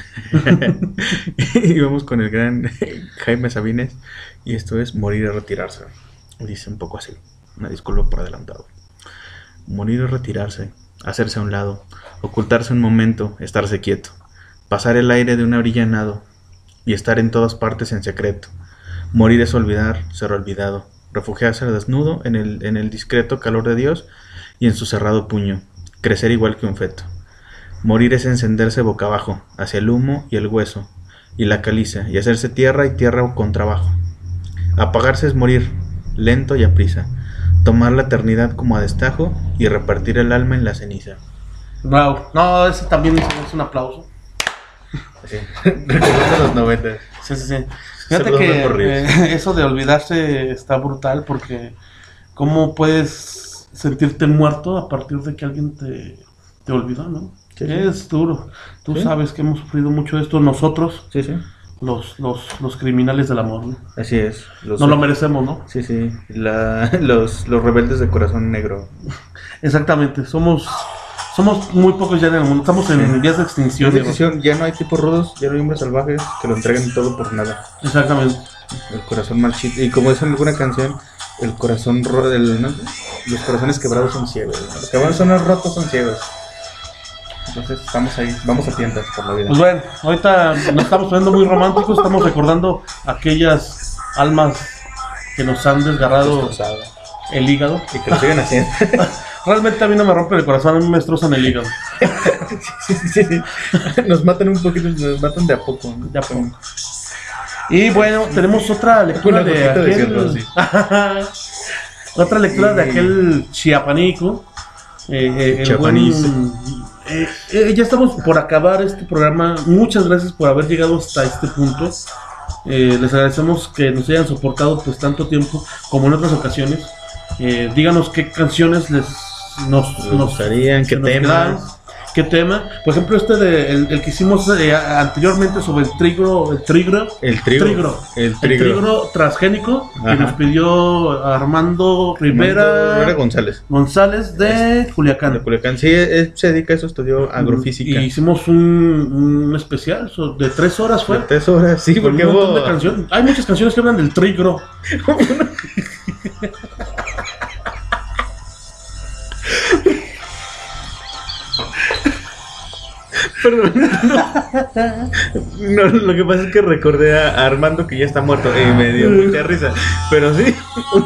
Y vamos con el gran Jaime Sabines. Y esto es morir y retirarse. Dice un poco así. Una disculpa por adelantado. Morir y retirarse. Hacerse a un lado. Ocultarse un momento. Estarse quieto. Pasar el aire de una orilla a nado. Y estar en todas partes en secreto. Morir es olvidar, ser olvidado. Refugiarse desnudo en el discreto calor de Dios y en su cerrado puño. Crecer igual que un feto. Morir es encenderse boca abajo, hacia el humo y el hueso, y la caliza, y hacerse tierra y tierra con trabajo. Apagarse es morir, lento y aprisa. Tomar la eternidad como a destajo y repartir el alma en la ceniza. Bravo. No, ese también es un aplauso. Así, recordando los 90. Sí, sí, sí. Fíjate Saludos que por reír. eso de olvidarse está brutal porque ¿cómo puedes sentirte muerto a partir de que alguien te olvidó, no? Sí, sí. Es duro. Tú Sí. sabes que hemos sufrido mucho esto nosotros, Sí, sí. los criminales del amor, ¿no? Así es. No lo merecemos, ¿no? Sí, sí. Los rebeldes de corazón negro. Exactamente. Somos muy pocos ya en el mundo. Estamos en vías de extinción. Esa Diego. decisión, ya no hay tipos rudos, ya no hay hombres salvajes que lo entreguen todo por nada. Exactamente. El corazón marchito. Y como dice en alguna canción, el corazón ¿no? Los corazones quebrados son ciegos. ¿No? Los corazones rotos son ciegos. Entonces estamos ahí, vamos a tientas por la vida. Pues bueno, ahorita nos estamos poniendo muy románticos, estamos recordando aquellas almas que nos han desgarrado Destrozado. el hígado. Y que lo siguen haciendo. Realmente a mí no me rompen el corazón, a mí me destrozan el hígado. Sí. Nos matan un poquito, nos matan de a poco, ¿no? De a poco. Y bueno, tenemos otra lectura Una de gotita de aquel... cirrosis. Otra lectura de aquel chiapanico. El Chiapanizo. ya estamos por acabar este programa. Muchas gracias por haber llegado hasta este punto. Les agradecemos que nos hayan soportado pues tanto tiempo como en otras ocasiones. Díganos qué canciones nos gustarían, qué nos temas. quedan, qué tema. Por ejemplo, el que hicimos anteriormente sobre el trigo transgénico, que Ajá. nos pidió Armando Rivera González de Culiacán. de Culiacán. Sí, se dedica a eso, estudió agrofísica. Y hicimos un especial de 3 horas, fue. De 3 horas, sí, Con porque un montón hubo... de canciones. Hay muchas canciones que hablan del trigro. Perdón. No, lo que pasa es que recordé a Armando que ya está muerto y me dio mucha risa. Pero sí,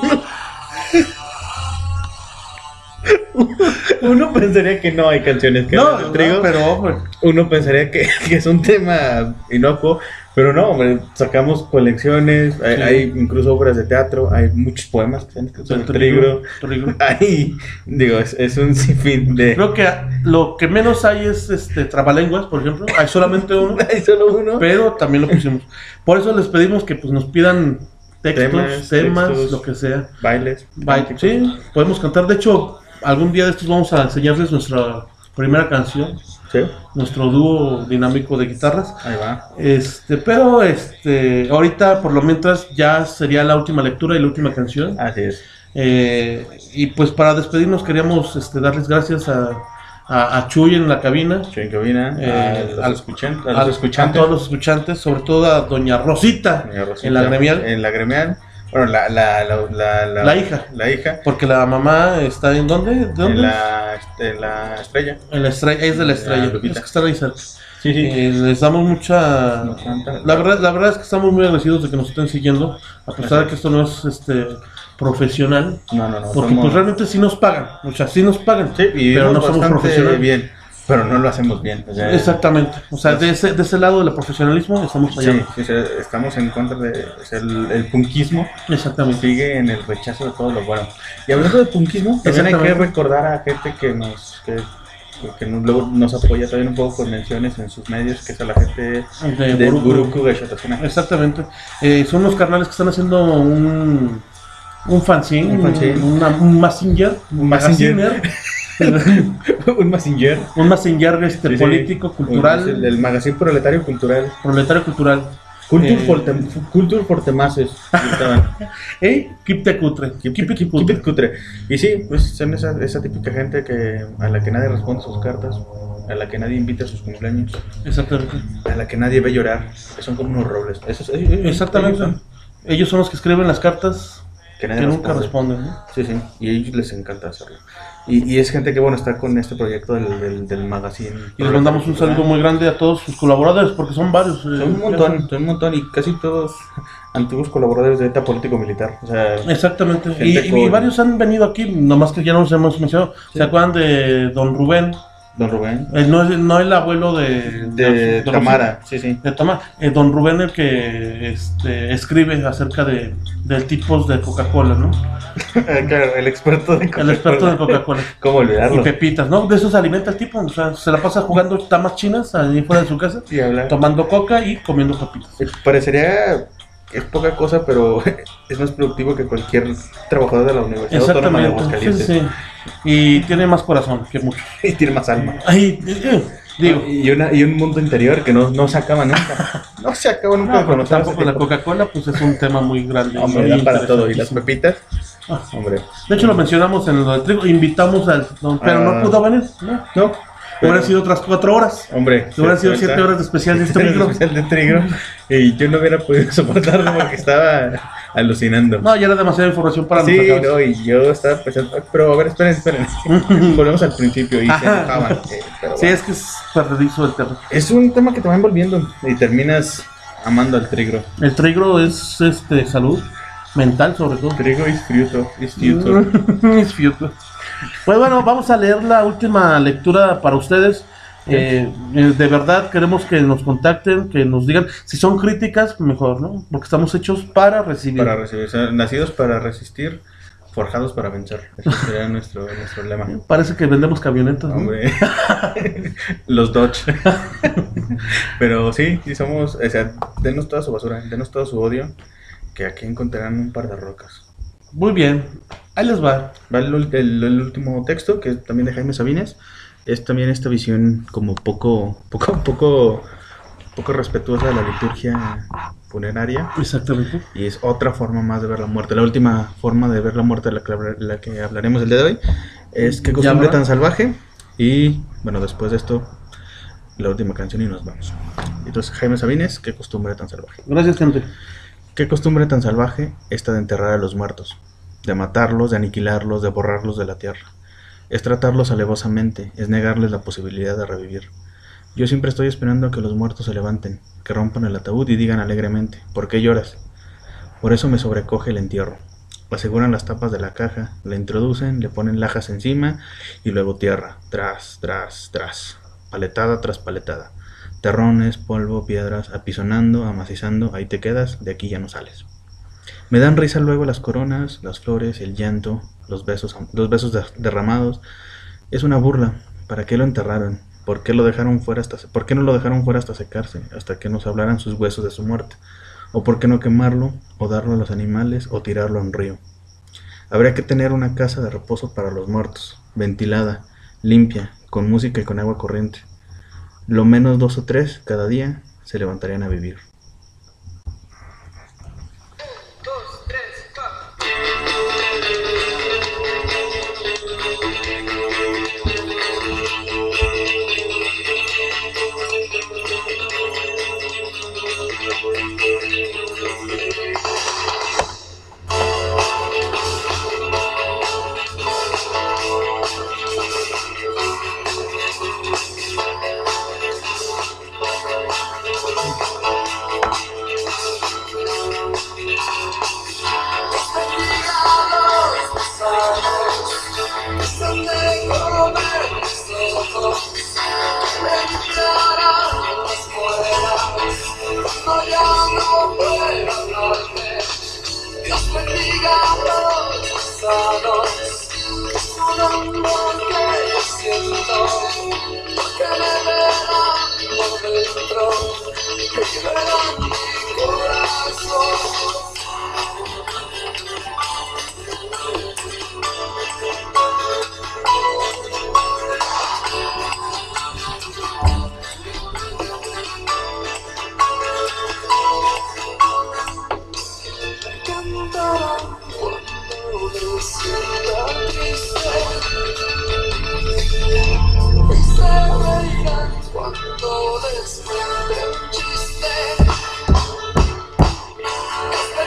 uno pensaría que no hay canciones que hablan de trigo. pero Uno pensaría que es un tema inocuo, pero no, hombre, sacamos colecciones, hay incluso obras de teatro, hay muchos poemas que se han escrito sobre el trigo. Ahí, digo, es un sinfín de... Creo que lo que menos hay es trabalenguas, por ejemplo. Hay solamente uno, Hay solo uno. pero también lo pusimos. Por eso les pedimos que pues nos pidan temas, textos, lo que sea. Bailes. Sí, podemos cantar. De hecho, algún día de estos vamos a enseñarles nuestra primera canción, Sí, nuestro dúo dinámico de guitarras. ahí va. Pero ahorita por lo mientras ya sería la última lectura y la última canción. Así es. Y pues para despedirnos queríamos darles gracias a Chuy en la cabina, Chincabina, a los escuchantes. a todos los escuchantes, sobre todo a Doña Rosita, Doña Rosita, en la gremial, En la gremial. Bueno, la hija. La hija. porque la mamá está ¿en dónde? ¿De dónde? En la estrella. En la estrella, es de la estrella, Lupita. es que están ahí cerca. Sí, sí. Les damos mucha... La verdad es que estamos muy agradecidos de que nos estén siguiendo, a pesar de que esto no es profesional, No. porque pues realmente sí nos pagan, o sea, sí nos pagan, Sí, y pero no vivimos somos bastante profesionales. bien, pero no lo hacemos bien. O sea, Exactamente, o sea, de ese lado del profesionalismo estamos fallando. Sí, estamos en contra de el punkismo. Exactamente. Sigue en el rechazo de todo lo bueno. Y hablando de punkismo, también hay que Exactamente. recordar a gente luego nos apoya también un poco con menciones en sus medios, que es a la gente de Buruku Gashatasuna. Exactamente. Son unos carnales que están haciendo un fanzine, un messenger, Un messenger. Un messenger. un messenger Sí, sí. político, cultural, El magazine proletario cultural. proletario cultural. Culture for Temases. Keep the cutre. Keep it cutre. Y sí, pues son esa típica gente a la que nadie responde sus cartas, a la que nadie invita a sus cumpleaños, Exactamente. a la que nadie ve llorar, que son como unos robles. Exactamente. Ellos son los que escriben las cartas que que nadie nunca responde. responden, ¿no? Sí, sí, y a ellos les encanta hacerlo. Y es gente que, bueno, está con este proyecto del magazine. Y les mandamos un saludo muy grande a todos sus colaboradores, porque son varios. Son un montón, y casi todos antiguos colaboradores de ETA político-militar. O sea, Exactamente. gente Y con- varios han venido aquí, nomás que ya no nos hemos mencionado. Sí. ¿Se acuerdan de Don Rubén? Don Rubén. No el abuelo de Tamara, sí, sí. De Tamara. Don Rubén, el que escribe acerca del tipos de Coca-Cola, ¿no? Claro, el experto de Coca-Cola. El experto de Coca-Cola. ¿Cómo olvidarlo? Y pepitas, ¿no? De eso se alimenta el tipo. O sea, se la pasa jugando tamas chinas allí fuera de su casa, Y hablar. tomando coca y comiendo pepitas. Parecería que es poca cosa, pero es más productivo que cualquier trabajador de la Universidad Autónoma de Exactamente. Sí, Aguascalientes. sí. Y tiene más corazón que muchos. Y tiene más alma. Ay, digo. Y un mundo interior que no se acaba nunca. No se acaba nunca No, de porque conocer. tampoco la Coca-Cola pues es un tema muy grande. Hombre, muy da para todo. Y las interesantísimo. pepitas, Ah, hombre. de hecho lo mencionamos en lo del trigo, invitamos pero no Ah. pudo venir, ¿no? No, Hubieran sido otras 4 horas. Hombre, hubieran sido 7 horas de especial de Trigro. Y yo no hubiera podido soportarlo porque estaba alucinando. No, ya era demasiada información para nosotros. Sí, no, y yo estaba pensando, pero a ver, esperen. Volvemos al principio y se enojaban. Sí, es que es perdedizo el tema. Es un tema que te va envolviendo y terminas amando al Trigro. El Trigro es salud mental, sobre todo. Trigro is future. Is future. Pues bueno, vamos a leer la última lectura para ustedes. De verdad queremos que nos contacten, que nos digan si son críticas, mejor, ¿no? Porque estamos hechos para recibir. Para recibir, o sea, nacidos para resistir, forjados para vencer. Ese sería nuestro lema. Parece que vendemos camionetas, ¿no? Hombre. Los Dodge. Pero sí somos, o sea, denos toda su basura, denos todo su odio, que aquí encontrarán un par de rocas. Muy bien, ahí les va. Va el último texto, que es también de Jaime Sabines. Es también esta visión como poco respetuosa de la liturgia funeraria. Exactamente. Y es otra forma más de ver la muerte. La última forma de ver la muerte, la que hablaremos el día de hoy, es Qué costumbre tan salvaje. Y bueno, después de esto, la última canción y nos vamos. Entonces, Jaime Sabines, Qué costumbre tan salvaje. Gracias, gente. Qué costumbre tan salvaje esta de enterrar a los muertos, de matarlos, de aniquilarlos, de borrarlos de la tierra. Es tratarlos alevosamente, es negarles la posibilidad de revivir. Yo siempre estoy esperando a que los muertos se levanten, que rompan el ataúd y digan alegremente, ¿por qué lloras? Por eso me sobrecoge el entierro. Aseguran las tapas de la caja, la introducen, le ponen lajas encima y luego tierra, tras, paletada tras paletada. Terrones, polvo, piedras, apisonando, amacizando, ahí te quedas, de aquí ya no sales. Me dan risa luego las coronas, las flores, el llanto, los besos derramados. Es una burla. ¿Para qué lo enterraron? ¿Por qué no lo dejaron fuera hasta secarse, hasta que nos hablaran sus huesos de su muerte? ¿O por qué no quemarlo, o darlo a los animales, o tirarlo a un río? Habría que tener una casa de reposo para los muertos, ventilada, limpia, con música y con agua corriente. Lo menos 2 o 3 cada día se levantarían a vivir. Cuando les cuente un chiste,